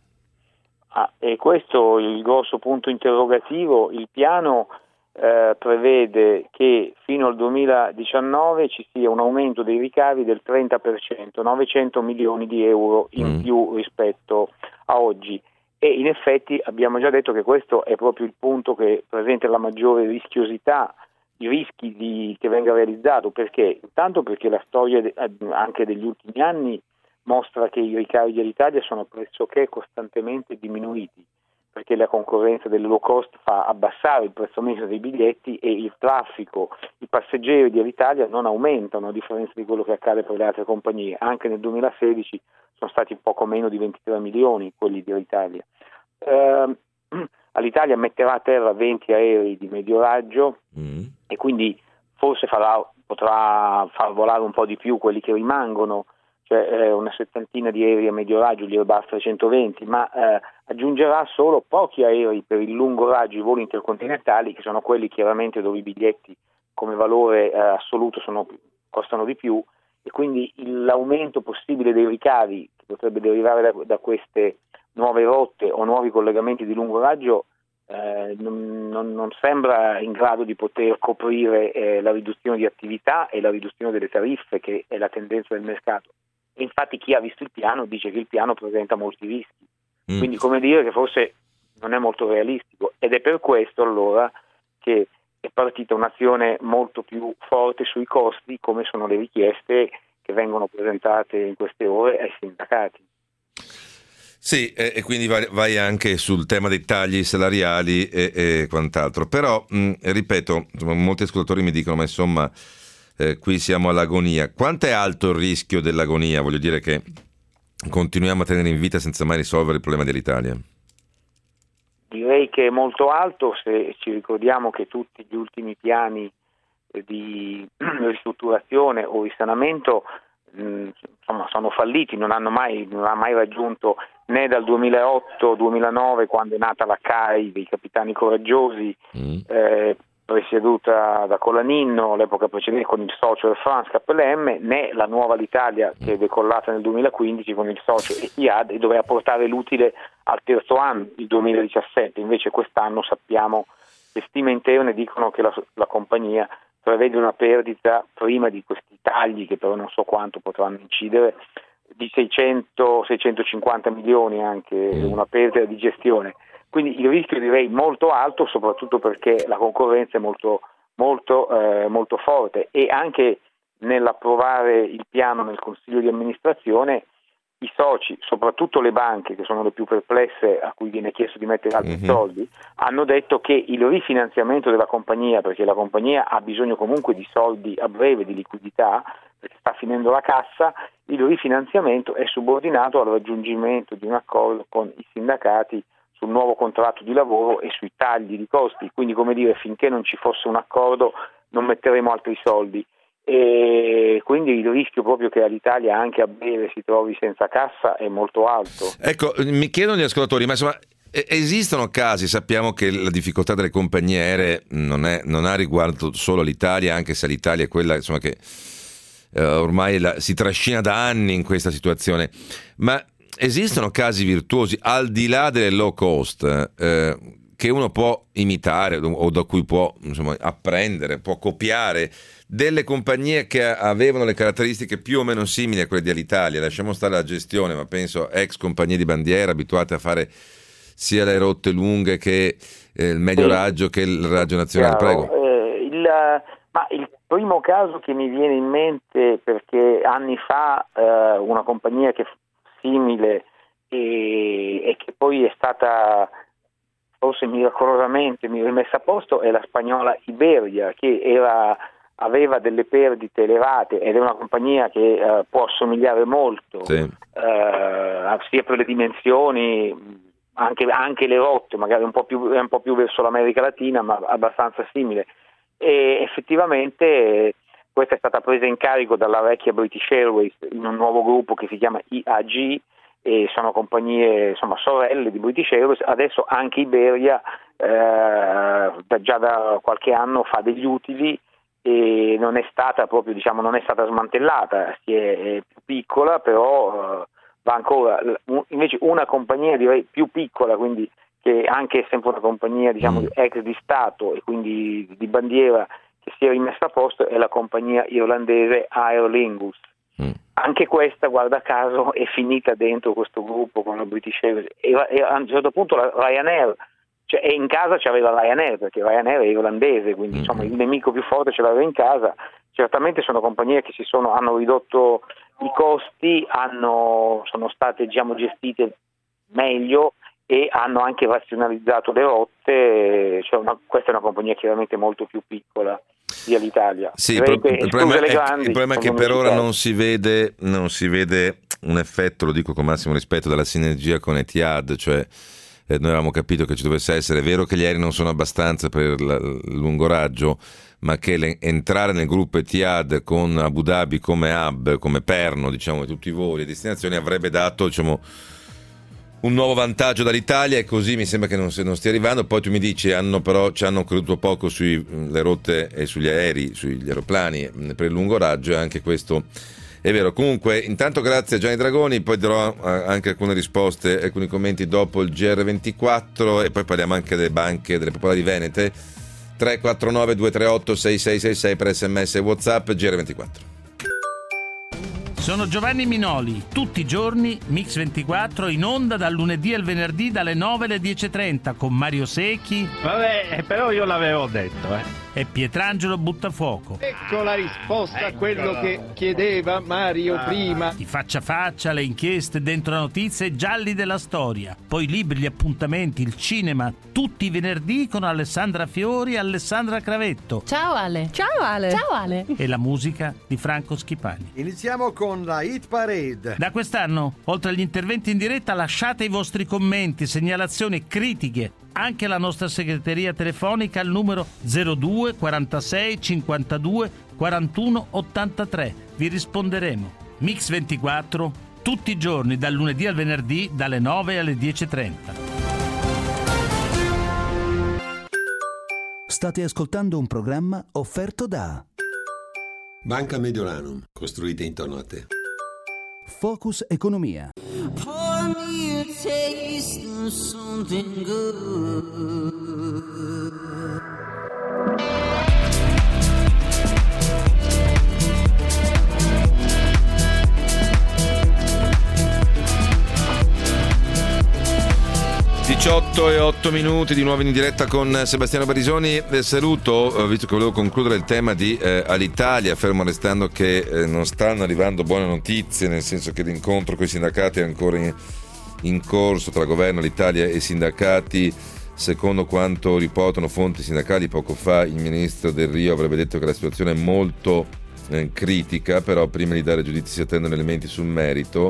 Ah, e questo è il grosso punto interrogativo. Il piano eh, prevede che fino al duemiladiciannove ci sia un aumento dei ricavi del trenta per cento, novecento milioni di euro in mm. più rispetto a oggi. E in effetti abbiamo già detto che questo è proprio il punto che presenta la maggiore rischiosità, i rischi di, che venga realizzato. Perché? Intanto perché la storia de, anche degli ultimi anni mostra che i ricavi dell'Italia sono pressoché costantemente diminuiti, perché la concorrenza del low cost fa abbassare il prezzo medio dei biglietti e il traffico, i passeggeri di Alitalia non aumentano, a differenza di quello che accade per le altre compagnie. Anche nel duemilasedici sono stati poco meno di ventitré milioni quelli di Alitalia. Eh, Alitalia metterà a terra venti aerei di medio raggio mm. e quindi forse farà, potrà far volare un po' di più quelli che rimangono, cioè eh, una settantina di aerei a medio raggio, gli Airbus trecentoventi, ma eh, aggiungerà solo pochi aerei per il lungo raggio, i voli intercontinentali, che sono quelli chiaramente dove i biglietti come valore eh, assoluto sono, costano di più, e quindi l'aumento possibile dei ricavi che potrebbe derivare da, da queste nuove rotte o nuovi collegamenti di lungo raggio eh, non, non, non sembra in grado di poter coprire eh, la riduzione di attività e la riduzione delle tariffe, che è la tendenza del mercato. E infatti chi ha visto il piano dice che il piano presenta molti rischi, mm. quindi come dire che forse non è molto realistico, ed è per questo allora che è partita un'azione molto più forte sui costi, come sono le richieste che vengono presentate in queste ore ai sindacati. Sì, e, e quindi vai, vai anche sul tema dei tagli salariali e, e quant'altro. Però, mh, ripeto, insomma, molti ascoltatori mi dicono, ma insomma, eh, qui siamo all'agonia. Quanto è alto il rischio dell'agonia? Voglio dire che continuiamo a tenere in vita senza mai risolvere il problema dell'Italia. Direi che è molto alto, se ci ricordiamo che tutti gli ultimi piani di ristrutturazione o risanamento mh, insomma sono falliti, non hanno mai, non ha mai raggiunto né dal duemilaotto duemilanove, quando è nata la C A I dei Capitani Coraggiosi, mm. eh, presieduta da Colaninno l'epoca precedente con il socio Air France K L M, né la nuova Alitalia che è decollata nel duemilaquindici con il socio Etihad e doveva portare l'utile al terzo anno, il duemiladiciassette. Invece quest'anno sappiamo, le stime interne dicono che la, la compagnia prevede una perdita, prima di questi tagli che però non so quanto potranno incidere, di seicento seicentocinquanta milioni, anche una perdita di gestione. Quindi il rischio direi molto alto, soprattutto perché la concorrenza è molto, molto, eh, molto forte, e anche nell'approvare il piano nel Consiglio di amministrazione i soci, soprattutto le banche che sono le più perplesse, a cui viene chiesto di mettere altri mm-hmm. soldi, hanno detto che il rifinanziamento della compagnia, perché la compagnia ha bisogno comunque di soldi a breve, di liquidità, perché sta finendo la cassa, il rifinanziamento è subordinato al raggiungimento di un accordo con i sindacati sul nuovo contratto di lavoro e sui tagli di costi. Quindi, come dire, finché non ci fosse un accordo non metteremo altri soldi, e quindi il rischio proprio che all'Italia anche a breve si trovi senza cassa è molto alto. Ecco, mi chiedono gli ascoltatori, ma insomma esistono casi, sappiamo che la difficoltà delle compagnie aeree non, è, non ha riguardo solo l'Italia, anche se l'Italia è quella insomma che eh, ormai la, si trascina da anni in questa situazione, ma esistono casi virtuosi al di là delle low cost eh, che uno può imitare o da cui può insomma apprendere, può copiare delle compagnie che avevano le caratteristiche più o meno simili a quelle di Alitalia. Lasciamo stare la gestione, ma penso ex compagnie di bandiera abituate a fare sia le rotte lunghe che eh, il medio sì. raggio che il raggio nazionale. Chiaro. Prego. Eh, il, ma il primo caso che mi viene in mente, perché anni fa eh, una compagnia che simile e, e che poi è stata forse miracolosamente rimessa a posto, è la spagnola Iberia, che era, aveva delle perdite elevate ed è una compagnia che eh, può assomigliare molto sì. eh, sia per le dimensioni, anche, anche le rotte, magari un po' più, è un po' più verso l'America Latina, ma abbastanza simile, e effettivamente questa è stata presa in carico dalla vecchia British Airways in un nuovo gruppo che si chiama I A G, e sono compagnie insomma sorelle di British Airways. Adesso anche Iberia eh, già da qualche anno fa degli utili e non è stata proprio diciamo non è stata smantellata, si è, è più piccola, però eh, va ancora. Invece una compagnia direi più piccola, quindi che anche è sempre una compagnia diciamo mm. ex di Stato e quindi di bandiera, che si è rimessa a posto, è la compagnia irlandese Aer Lingus. Mm. Anche questa, guarda caso, è finita dentro questo gruppo con la British Airways, e, e a un certo punto la Ryanair, cioè, e in casa c'aveva Ryanair, perché Ryanair è irlandese, quindi mm. insomma il nemico più forte ce l'aveva in casa. Certamente sono compagnie che si sono, hanno ridotto i costi, hanno, sono state diciamo gestite meglio e hanno anche razionalizzato le rotte, cioè una, questa è una compagnia chiaramente molto più piccola di Alitalia. Sì, il, pro- il problema, è, grandi, il problema è che per ora non si vede non si vede un effetto, lo dico con massimo rispetto, della sinergia con Etihad, cioè eh, noi avevamo capito che ci dovesse essere, è vero che gli aerei non sono abbastanza per la, il lungo raggio, ma che le, entrare nel gruppo Etihad con Abu Dhabi come hub, come perno diciamo di tutti i voli e destinazioni, avrebbe dato diciamo un nuovo vantaggio dall'Italia, e così mi sembra che non, non stia arrivando. Poi tu mi dici hanno però ci hanno creduto poco sulle rotte e sugli aerei, sugli aeroplani per il lungo raggio, e anche questo è vero. Comunque intanto grazie a Gianni Dragoni, poi darò anche alcune risposte, alcuni commenti dopo il G R ventiquattro, e poi parliamo anche delle banche, delle popolari venete. Tre quattro nove due tre otto sei sei sei sei per sms e WhatsApp. G R ventiquattro. Sono Giovanni Minoli, tutti i giorni Mix ventiquattro in onda dal lunedì al venerdì dalle nove alle dieci e trenta con Mario Secchi. Vabbè, però io l'avevo detto, eh. E Pietrangelo Buttafuoco. Ecco la risposta a quello che chiedeva Mario prima. Di Faccia a Faccia, le inchieste, dentro la notizia e gialli della storia. Poi i libri, gli appuntamenti, il cinema, tutti i venerdì con Alessandra Fiori e Alessandra Cravetto. Ciao Ale. Ciao Ale. Ciao Ale. E la musica di Franco Schipani. Iniziamo con la Hit Parade. Da quest'anno, oltre agli interventi in diretta, lasciate i vostri commenti, segnalazioni, critiche, anche alla nostra segreteria telefonica al numero zero due quarantasei cinquantadue quarantuno ottantatré. Vi risponderemo. Mix ventiquattro, tutti i giorni, dal lunedì al venerdì, dalle nove alle dieci e trenta. State ascoltando un programma offerto da Banca Mediolanum, costruite intorno a te. Focus Economia. Pour me a taste of something good. diciotto e otto minuti di nuovo in diretta con Sebastiano Barisoni. Eh, saluto, eh, visto che volevo concludere il tema di eh, Alitalia, fermo restando che eh, non stanno arrivando buone notizie, nel senso che l'incontro con i sindacati è ancora in, in corso tra governo, Alitalia e sindacati. Secondo quanto riportano fonti sindacali, poco fa il ministro Del Rio avrebbe detto che la situazione è molto eh, critica, però prima di dare giudizi si attendono elementi sul merito.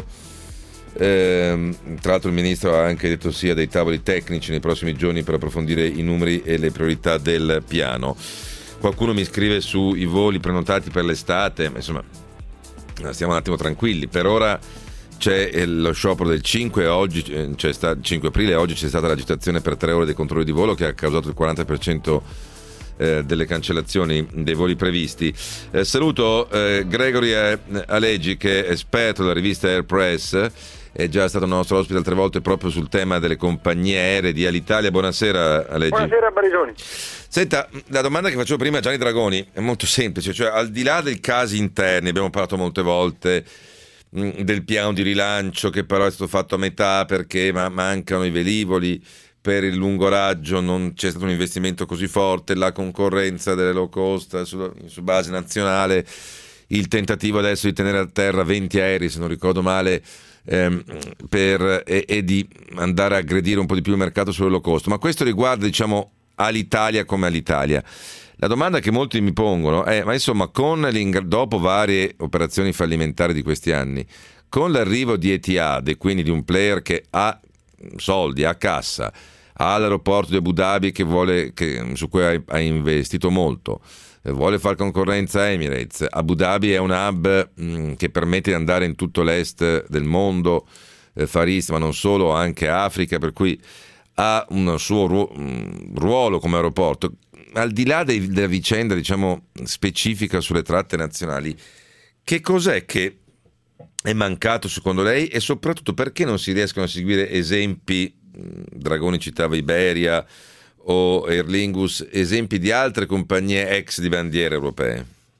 Eh, tra l'altro il ministro ha anche detto sia dei tavoli tecnici nei prossimi giorni per approfondire i numeri e le priorità del piano. Qualcuno mi scrive sui voli prenotati per l'estate, ma insomma stiamo un attimo tranquilli. Per ora c'è lo sciopero del cinque, oggi c'è sta, cinque aprile, oggi c'è stata l'agitazione per tre ore dei controlli di volo che ha causato il quaranta per cento eh, delle cancellazioni dei voli previsti. Eh, saluto eh, Gregory Alegi, che è esperto della rivista Air Press, è già stato nostro ospite altre volte proprio sul tema delle compagnie aeree di Alitalia. Buonasera Alegi. Buonasera Barisoni. Senta, la domanda che facevo prima a Gianni Dragoni è molto semplice, cioè al di là dei casi interni, abbiamo parlato molte volte mh, del piano di rilancio che però è stato fatto a metà perché ma- mancano i velivoli, per il lungo raggio non c'è stato un investimento così forte, la concorrenza delle low cost su, su base nazionale, il tentativo adesso di tenere a terra venti aerei, se non ricordo male, ehm, per, e, e di andare a aggredire un po' di più il mercato sulle low cost. Ma questo riguarda, diciamo, Alitalia come Alitalia. La domanda che molti mi pongono è, ma insomma, con dopo varie operazioni fallimentari di questi anni, con l'arrivo di Etihad e quindi di un player che ha soldi, ha cassa, ha l'aeroporto di Abu Dhabi che vuole, che, su cui ha, ha investito molto, vuole fare concorrenza a Emirates. Abu Dhabi è un hub mh, che permette di andare in tutto l'est del mondo, eh, Far East, ma non solo, anche Africa, per cui ha un suo ruo- ruolo come aeroporto. Al di là dei, della vicenda, diciamo, specifica sulle tratte nazionali, che cos'è che è mancato secondo lei e soprattutto perché non si riescono a seguire esempi, Dragoni citava Iberia o Aer Lingus, esempi di altre compagnie ex di bandiere europee?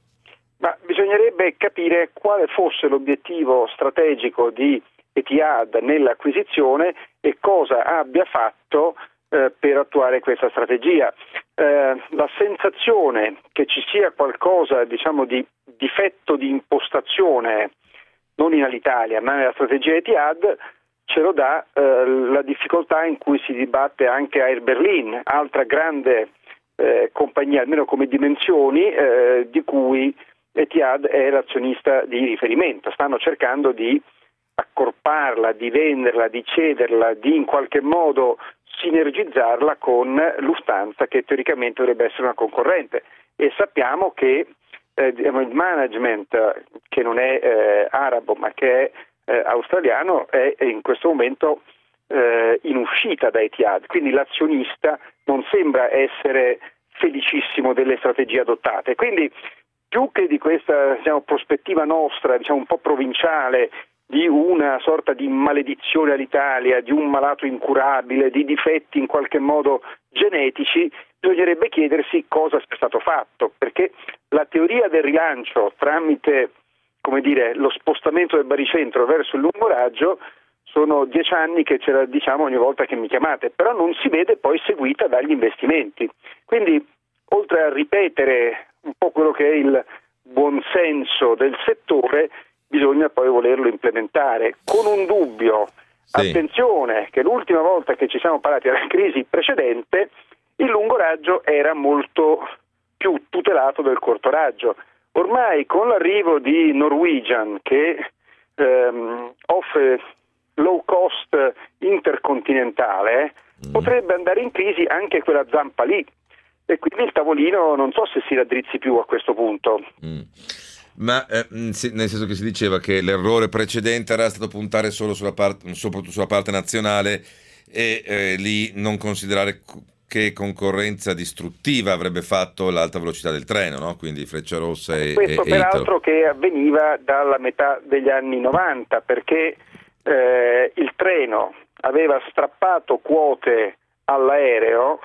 Ma bisognerebbe capire quale fosse l'obiettivo strategico di Etihad nell'acquisizione e cosa abbia fatto eh, per attuare questa strategia. Eh, la sensazione che ci sia qualcosa, diciamo, di difetto di impostazione, non in Alitalia ma nella strategia Etihad, ce lo dà eh, la difficoltà in cui si dibatte anche Air Berlin, altra grande eh, compagnia, almeno come dimensioni, eh, di cui Etihad è l'azionista di riferimento. Stanno cercando di accorparla, di venderla, di cederla, di in qualche modo sinergizzarla con Lufthansa, che teoricamente dovrebbe essere una concorrente, e sappiamo che eh, il management, che non è eh, arabo ma che è eh, australiano, è in questo momento eh, in uscita da Etihad, quindi l'azionista non sembra essere felicissimo delle strategie adottate. Quindi più che di questa, diciamo, prospettiva nostra, diciamo un po' provinciale, di una sorta di maledizione all'Italia, di un malato incurabile, di difetti in qualche modo genetici, bisognerebbe chiedersi cosa sia stato fatto, perché la teoria del rilancio tramite, come dire, lo spostamento del baricentro verso il lungo raggio sono dieci anni che ce la diciamo ogni volta che mi chiamate, però non si vede poi seguita dagli investimenti. Quindi, oltre a ripetere un po' quello che è il buonsenso del settore, bisogna poi volerlo implementare con un dubbio. Sì. Attenzione, che l'ultima volta che ci siamo parlati della crisi precedente, il lungo raggio era molto più tutelato del corto raggio. Ormai con l'arrivo di Norwegian, che ehm, offre low cost intercontinentale, mm. potrebbe andare in crisi anche quella zampa lì, e quindi il tavolino non so se si raddrizzi più a questo punto. Mm. Ma eh, sì, nel senso che si diceva che l'errore precedente era stato puntare solo sulla parte, soprattutto sulla parte nazionale e eh, lì non considerare che concorrenza distruttiva avrebbe fatto l'alta velocità del treno, no? Quindi Frecciarossa e questo e, peraltro e che avveniva dalla metà degli anni novanta, perché eh, il treno aveva strappato quote all'aereo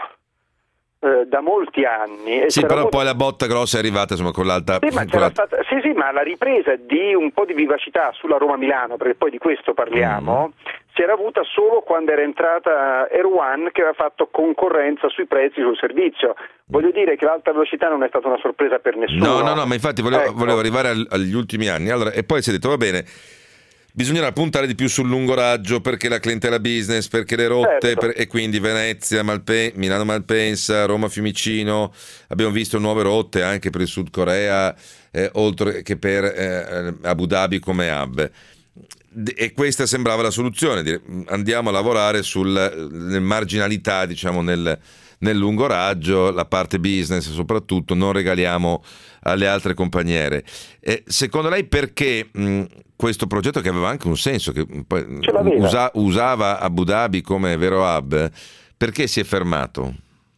eh, da molti anni. E sì, però avuto... poi la botta grossa è arrivata insomma con l'alta. Sì, ma, con la... stata... sì, sì, ma la ripresa di un po' di vivacità sulla Roma-Milano, perché poi di questo parliamo, mm. si era avuta solo quando era entrata Air One, che aveva fatto concorrenza sui prezzi sul servizio. Voglio dire che l'alta velocità non è stata una sorpresa per nessuno. No, no, no, ma infatti volevo, ecco. volevo arrivare al, agli ultimi anni. Allora, e poi si è detto, va bene, bisognerà puntare di più sul lungo raggio perché la clientela business, perché le rotte, certo. per, e quindi Venezia, Malpe, Milano Malpensa, Roma Fiumicino, abbiamo visto nuove rotte anche per il Sud Corea, eh, oltre che per eh, Abu Dhabi come hub. E questa sembrava la soluzione, dire, andiamo a lavorare sulle marginalità, diciamo, nel, nel lungo raggio, la parte business soprattutto, non regaliamo alle altre compagniere. E secondo lei perché mh, questo progetto, che aveva anche un senso, che poi usa, usava Abu Dhabi come vero hub, perché si è fermato?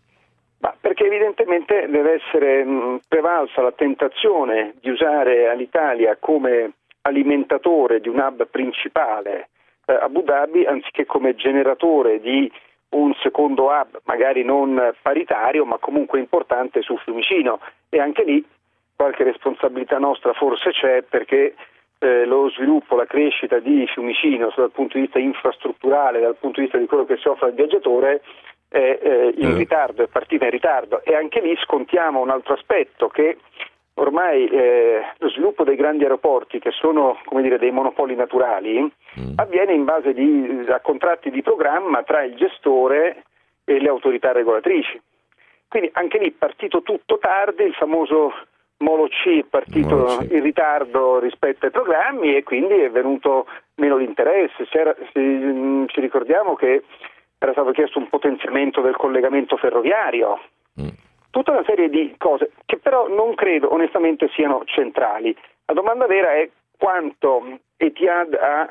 Ma perché evidentemente deve essere mh, prevalsa la tentazione di usare all'Italia come alimentatore di un hub principale eh, Abu Dhabi, anziché come generatore di un secondo hub, magari non paritario ma comunque importante su Fiumicino. E anche lì qualche responsabilità nostra forse c'è, perché eh, lo sviluppo, la crescita di Fiumicino dal punto di vista infrastrutturale, dal punto di vista di quello che si offre al viaggiatore è eh, in eh. ritardo, è partita in ritardo. E anche lì scontiamo un altro aspetto, che ormai eh, lo sviluppo dei grandi aeroporti, che sono, come dire, dei monopoli naturali, mm. avviene in base di, a contratti di programma tra il gestore e le autorità regolatrici. Quindi anche lì partito tutto tardi, il famoso Molo C è partito Molo C. in ritardo rispetto ai programmi, e quindi è venuto meno l'interesse. Si era, si, ci ricordiamo che era stato chiesto un potenziamento del collegamento ferroviario. Mm. Tutta una serie di cose che però non credo onestamente siano centrali. La domanda vera è quanto Etihad ha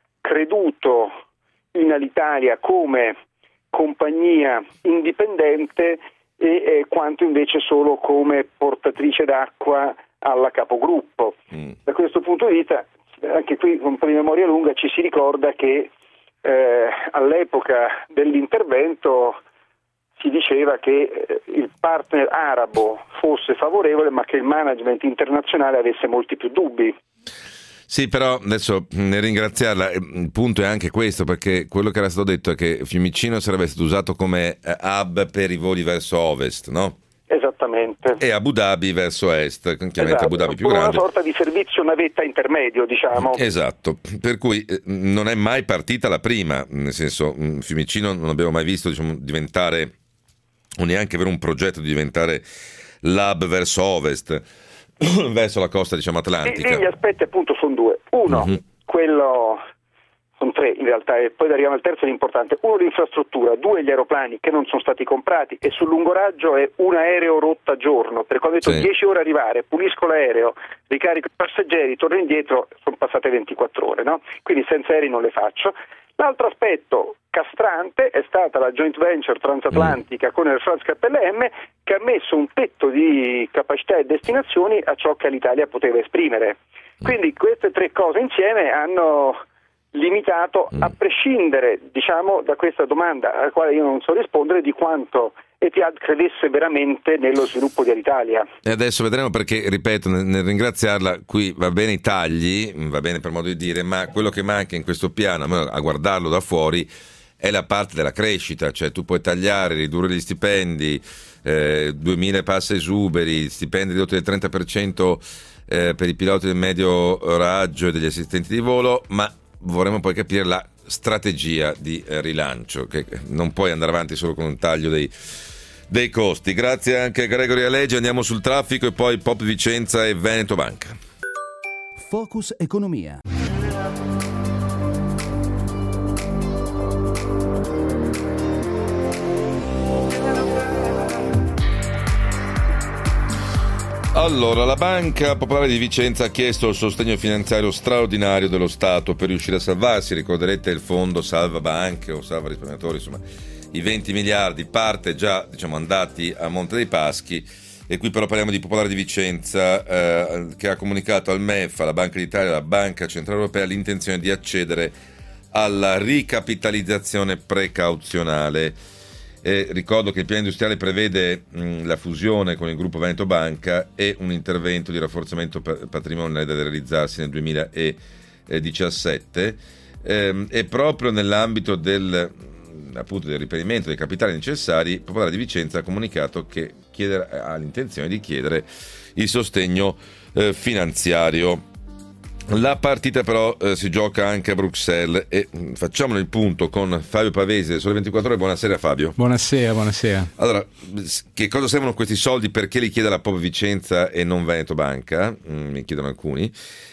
creduto in Alitalia come compagnia indipendente e eh, quanto invece solo come portatrice d'acqua alla capogruppo. Mm. Da questo punto di vista, anche qui con un po' di memoria lunga, ci si ricorda che eh, all'epoca dell'intervento si diceva che il partner arabo fosse favorevole, ma che il management internazionale avesse molti più dubbi. Sì, però adesso nel ringraziarla, il punto è anche questo, perché quello che era stato detto è che Fiumicino sarebbe stato usato come hub per i voli verso ovest, no? Esattamente. E Abu Dhabi verso est, chiaramente esatto. Abu Dhabi più una grande. Una sorta di servizio navetta intermedio, diciamo. Esatto, per cui non è mai partita la prima, nel senso Fiumicino non abbiamo mai visto, diciamo, diventare, o neanche avere un progetto di diventare l'hub verso ovest, verso la costa, diciamo, atlantica. E, e gli aspetti appunto sono due. Uno, mm-hmm. quello, sono tre in realtà, e poi arriviamo al terzo, l'importante. Uno, l'infrastruttura, due, gli aeroplani che non sono stati comprati, e sul lungo raggio è un aereo rotta giorno, per quando ho detto sì. dieci ore arrivare, pulisco l'aereo, ricarico i passeggeri, torno indietro, sono passate ventiquattro ore, no? Quindi senza aerei non le faccio. L'altro aspetto castrante è stata la joint venture transatlantica mm. con Air France K L M, che ha messo un tetto di capacità e destinazioni a ciò che l'Italia poteva esprimere. Quindi queste tre cose insieme hanno limitato, mm. a prescindere, diciamo, da questa domanda alla quale io non so rispondere, di quanto Etihad credesse veramente nello sviluppo di Alitalia. E adesso vedremo, perché, ripeto, nel, nel ringraziarla, qui va bene i tagli, va bene per modo di dire, ma quello che manca in questo piano, a guardarlo da fuori, è la parte della crescita, cioè tu puoi tagliare, ridurre gli stipendi, eh, duemila passa esuberi, stipendi ridotti del trenta per cento eh, per i piloti del medio raggio e degli assistenti di volo, ma vorremmo poi capire la strategia di eh, rilancio, che non puoi andare avanti solo con un taglio dei dei costi. Grazie anche a Gregory Alleggi. Andiamo sul traffico e poi Pop Vicenza e Veneto Banca. Focus Economia. Allora, la Banca Popolare di Vicenza ha chiesto il sostegno finanziario straordinario dello Stato per riuscire a salvarsi. Ricorderete il fondo Salva Banche o Salva Risparmiatori, insomma, i venti miliardi, parte già, diciamo, andati a Monte dei Paschi. E qui però parliamo di Popolare di Vicenza, eh, che ha comunicato al M E F, alla Banca d'Italia e alla Banca Centrale Europea l'intenzione di accedere alla ricapitalizzazione precauzionale. E ricordo che il piano industriale prevede mh, la fusione con il gruppo Veneto Banca e un intervento di rafforzamento patrimoniale da realizzarsi nel duemiladiciassette, ehm, e proprio nell'ambito del, appunto, del reperimento dei capitali necessari, Popolare di Vicenza ha comunicato che chiedere, ha l'intenzione di chiedere il sostegno eh, finanziario. La partita però eh, si gioca anche a Bruxelles e mh, facciamolo il punto con Fabio Pavesi del Sole ventiquattro Ore. Buonasera Fabio. Buonasera, buonasera. Allora, che cosa servono questi soldi? Perché li chiede la Pop Vicenza e non Veneto Banca? Mm, mi chiedono alcuni.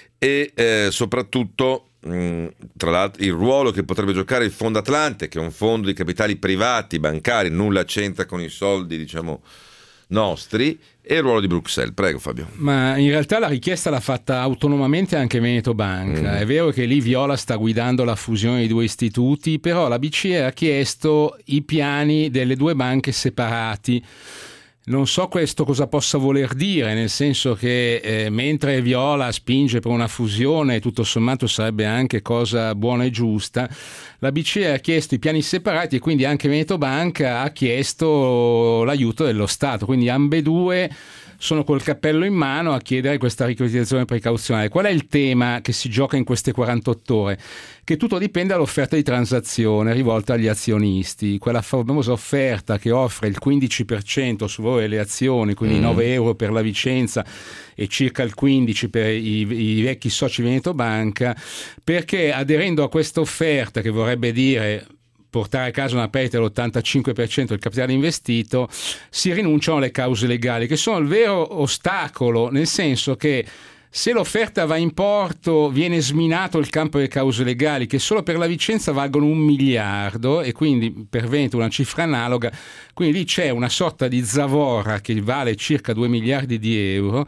E eh, soprattutto, mh, tra l'altro, il ruolo che potrebbe giocare il Fondo Atlante, che è un fondo di capitali privati, bancari, nulla c'entra con i soldi, diciamo, nostri, e il ruolo di Bruxelles. Prego Fabio. Ma in realtà la richiesta l'ha fatta autonomamente anche Veneto Banca. Mm. È vero che lì Viola sta guidando la fusione dei due istituti, però la B C E ha chiesto i piani delle due banche separati. Non so questo cosa possa voler dire, nel senso che eh, mentre Viola spinge per una fusione, tutto sommato sarebbe anche cosa buona e giusta, la B C E ha chiesto i piani separati e quindi anche Veneto Banca ha chiesto l'aiuto dello Stato, quindi ambedue sono col cappello in mano a chiedere questa ricapitalizzazione precauzionale. Qual è il tema che si gioca in queste quarantotto ore? Che tutto dipende dall'offerta di transazione rivolta agli azionisti, quella famosa offerta che offre il quindici per cento su valore delle azioni, quindi mm. nove euro per la Vicenza e circa il quindici per i, i vecchi soci Veneto Banca, perché aderendo a questa offerta, che vorrebbe dire portare a casa una perdita dell'ottantacinque per cento del capitale investito, si rinunciano alle cause legali, che sono il vero ostacolo, nel senso che se l'offerta va in porto viene sminato il campo delle cause legali, che solo per la Vicenza valgono un miliardo e quindi per Veneto una cifra analoga, quindi lì c'è una sorta di zavorra che vale circa due miliardi di euro,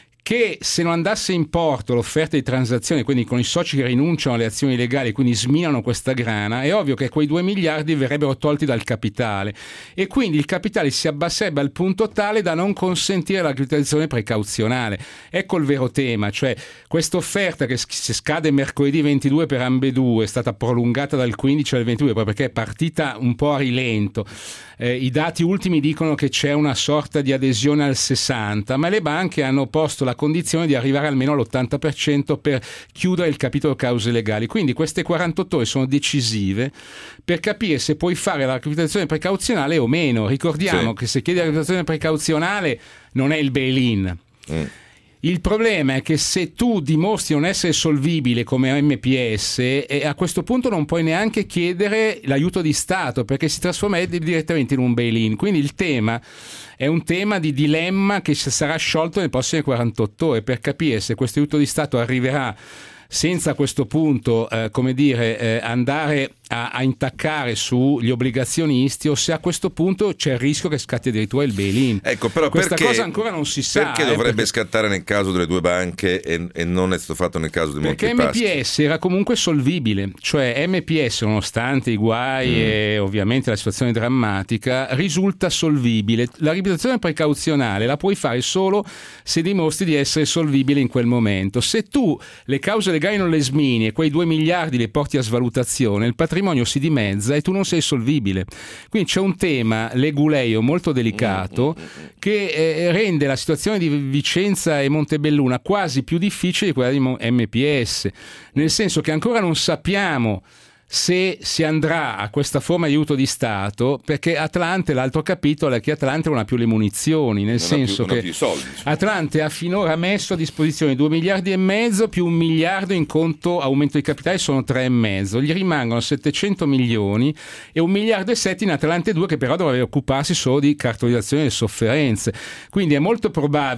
che se non andasse in porto l'offerta di transazione, quindi con i soci che rinunciano alle azioni legali, quindi sminano questa grana, è ovvio che quei due miliardi verrebbero tolti dal capitale e quindi il capitale si abbasserebbe al punto tale da non consentire la capitalizzazione precauzionale. Ecco il vero tema, cioè questa offerta che scade mercoledì ventidue per ambedue è stata prolungata dal quindici al ventidue proprio perché è partita un po' a rilento. Eh, i dati ultimi dicono che c'è una sorta di adesione al sessanta, ma le banche hanno posto la condizione di arrivare almeno all'ottanta per cento per chiudere il capitolo cause legali. Quindi queste quarantotto ore sono decisive per capire se puoi fare la capitalizzazione precauzionale o meno. Ricordiamo sì. che se chiedi la capitalizzazione precauzionale non è il bail-in. Mm. Il problema è che se tu dimostri non essere solvibile come M P S, e a questo punto non puoi neanche chiedere l'aiuto di Stato perché si trasforma direttamente in un bail-in. Quindi il tema è un tema di dilemma che sarà sciolto nelle prossime quarantotto ore per capire se questo aiuto di Stato arriverà senza a questo punto eh, come dire eh, andare a, a intaccare sugli obbligazionisti o se a questo punto c'è il rischio che scatti addirittura il bail-in. Ecco, però questa perché, cosa ancora non si sa. Perché eh, dovrebbe perché... scattare nel caso delle due banche e, e non è stato fatto nel caso di Monte Perché Paschi? M P S era comunque solvibile, cioè M P S nonostante i guai mm. e ovviamente la situazione drammatica risulta solvibile. La ripetizione precauzionale la puoi fare solo se dimostri di essere solvibile in quel momento. Se tu le cause legali non le smini e quei due miliardi li porti a svalutazione, il patrimonio si dimezza e tu non sei solvibile. Quindi c'è un tema leguleio molto delicato che eh, rende la situazione di Vicenza e Montebelluna quasi più difficile di quella di M P S, nel senso che ancora non sappiamo se si andrà a questa forma di aiuto di Stato, perché Atlante, l'altro capitolo è che Atlante non ha più le munizioni, nel non senso più, che soldi, Atlante ha finora messo a disposizione due miliardi e mezzo più un miliardo in conto aumento di capitale, sono tre e mezzo, gli rimangono settecento milioni e un miliardo e sette in Atlante due che però dovrebbe occuparsi solo di cartolarizzazione delle sofferenze. Quindi è molto probabile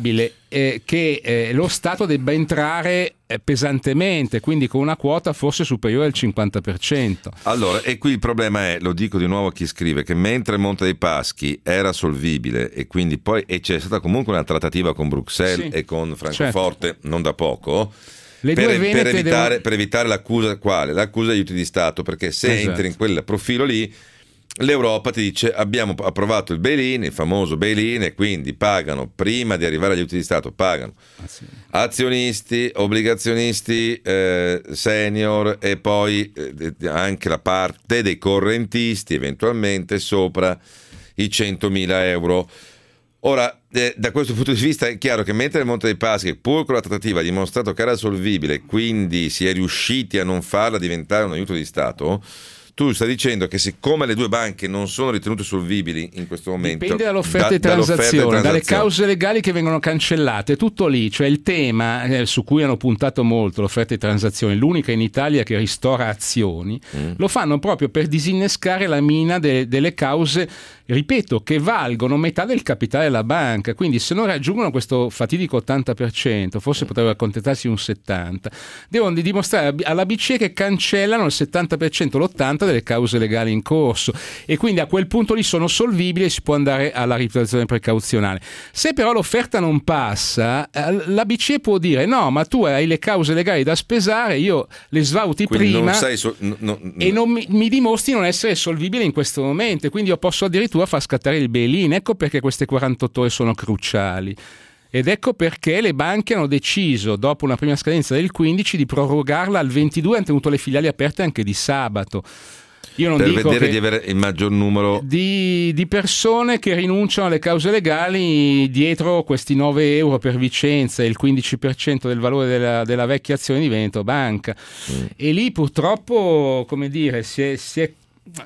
eh, che eh, lo Stato debba entrare eh, pesantemente, quindi con una quota forse superiore al cinquanta per cento. Allora, e qui il problema è, lo dico di nuovo a chi scrive, che mentre il Monte dei Paschi era solvibile e quindi poi e c'è stata comunque una trattativa con Bruxelles Sì, e con Francoforte, certo, non da poco, Le per, due per, Venete evitare, devono... per evitare l'accusa quale? L'accusa di aiuti di Stato, perché se Esatto. entri in quel profilo lì l'Europa ti dice abbiamo approvato il bail-in, il famoso bail-in, e quindi pagano, prima di arrivare agli aiuti di Stato, pagano Ah, sì. azionisti, obbligazionisti, eh, senior e poi eh, anche la parte dei correntisti eventualmente sopra i centomila euro. Ora, eh, da questo punto di vista è chiaro che mentre il Monte dei Paschi, pur con la trattativa, ha dimostrato che era solvibile, quindi si è riusciti a non farla diventare un aiuto di Stato, tu stai dicendo che siccome le due banche non sono ritenute solvibili in questo momento, dipende dall'offerta da, di transazione, dall'offerta di dalle transazione. cause legali che vengono cancellate, tutto lì, cioè il tema eh, su cui hanno puntato molto l'offerta di transazione, l'unica in Italia che ristora azioni, mm. lo fanno proprio per disinnescare la mina de- delle cause, ripeto, che valgono metà del capitale della banca, quindi se non raggiungono questo fatidico ottanta per cento, forse potrebbero accontentarsi un settanta per cento, devono dimostrare alla B C E che cancellano il settanta per cento, l'ottanta per cento delle cause legali in corso, e quindi a quel punto lì sono solvibili e si può andare alla rivalutazione precauzionale. Se però l'offerta non passa, la B C E può dire no, ma tu hai le cause legali da spesare, io le svaluti Quindi prima non sei so- no, no, e non mi, mi dimostri non essere solvibile in questo momento, e quindi io posso addirittura far scattare il bail-in. Ecco perché queste quarantotto ore sono cruciali. Ed ecco perché le banche hanno deciso, dopo una prima scadenza del quindici, di prorogarla al ventidue, hanno tenuto le filiali aperte anche di sabato. Io non per dico vedere che di avere il maggior numero di, di persone che rinunciano alle cause legali dietro questi nove euro per Vicenza e il quindici per cento del valore della, della vecchia azione di Veneto Banca. Mm. E lì purtroppo, come dire, si è, si è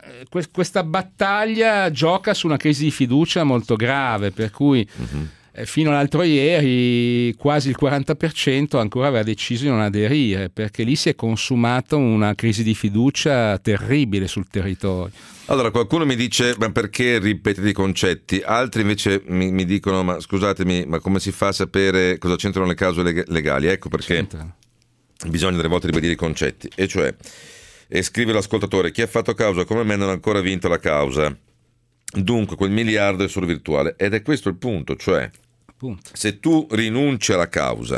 questa battaglia gioca su una crisi di fiducia molto grave, per cui mm-hmm. fino all'altro ieri quasi il quaranta per cento ancora aveva deciso di non aderire, perché lì si è consumata una crisi di fiducia terribile sul territorio. Allora, qualcuno mi dice ma perché ripetete i concetti, altri invece mi, mi dicono ma scusatemi, ma come si fa a sapere cosa c'entrano le cause leg- legali? Ecco perché c'entrano. Bisogna delle volte ribadire i concetti, e cioè, e scrive l'ascoltatore, chi ha fatto causa come me non ha ancora vinto la causa, dunque quel miliardo è solo virtuale, ed è questo il punto, cioè Punto. Se tu rinunci alla causa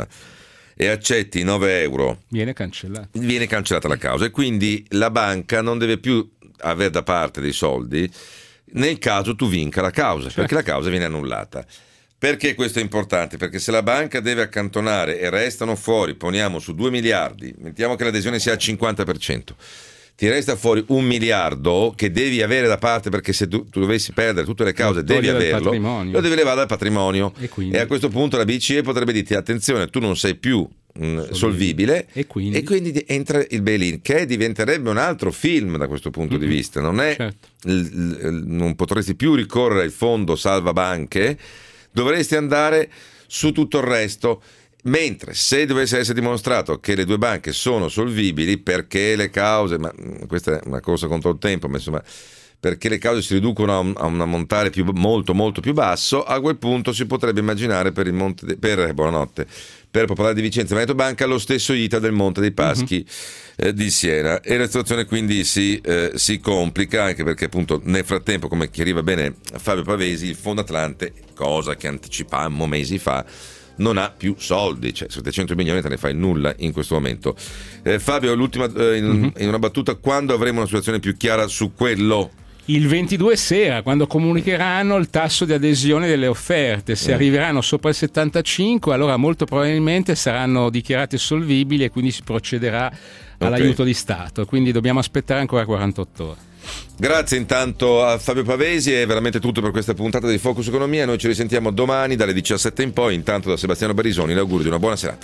e accetti i nove euro, viene cancellata. Viene cancellata la causa, e quindi la banca non deve più avere da parte dei soldi nel caso tu vinca la causa, certo. Perché la causa viene annullata. Perché questo è importante? Perché se la banca deve accantonare e restano fuori, poniamo su due miliardi, mettiamo che l'adesione sia al cinquanta per cento, ti resta fuori un miliardo che devi avere da parte, perché se tu, tu dovessi perdere tutte le cause devi averlo, lo devi levare dal patrimonio, e, quindi... e a questo punto la B C E potrebbe dirti attenzione, tu non sei più mh, solvibile, e quindi... e quindi entra il bail-in, che diventerebbe un altro film da questo punto mm-hmm. di vista, non è certo. l, l, non potresti più ricorrere al fondo salva banche, dovresti andare su tutto il resto. Mentre se dovesse essere dimostrato che le due banche sono solvibili perché le cause, ma questa è una corsa contro il tempo, ma insomma, perché le cause si riducono a un, a un ammontare più, molto molto più basso, a quel punto si potrebbe immaginare per il Monte de, per buonanotte per il Popolare di Vicenza e Veneto Banca lo stesso I T A del Monte dei Paschi mm-hmm. eh, di Siena, e la situazione quindi si, eh, si complica, anche perché appunto nel frattempo, come chiariva bene Fabio Pavesi, il Fondo Atlante, cosa che anticipammo mesi fa, non ha più soldi, cioè settecento milioni te ne fai nulla in questo momento. eh, Fabio, l'ultima eh, in, mm-hmm. in una battuta, quando avremo una situazione più chiara su quello? Il ventidue sera, quando comunicheranno il tasso di adesione delle offerte. Se mm. arriveranno sopra il settantacinque, allora molto probabilmente saranno dichiarate solvibili e quindi si procederà all'aiuto okay. di Stato, quindi dobbiamo aspettare ancora quarantotto ore. Grazie intanto a Fabio Pavesi, è veramente tutto per questa puntata di Focus Economia. Noi ci risentiamo domani dalle diciassette in poi. Intanto da Sebastiano Barisoni l'augurio di una buona serata.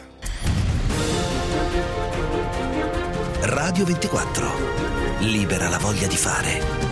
Radio ventiquattro, libera la voglia di fare.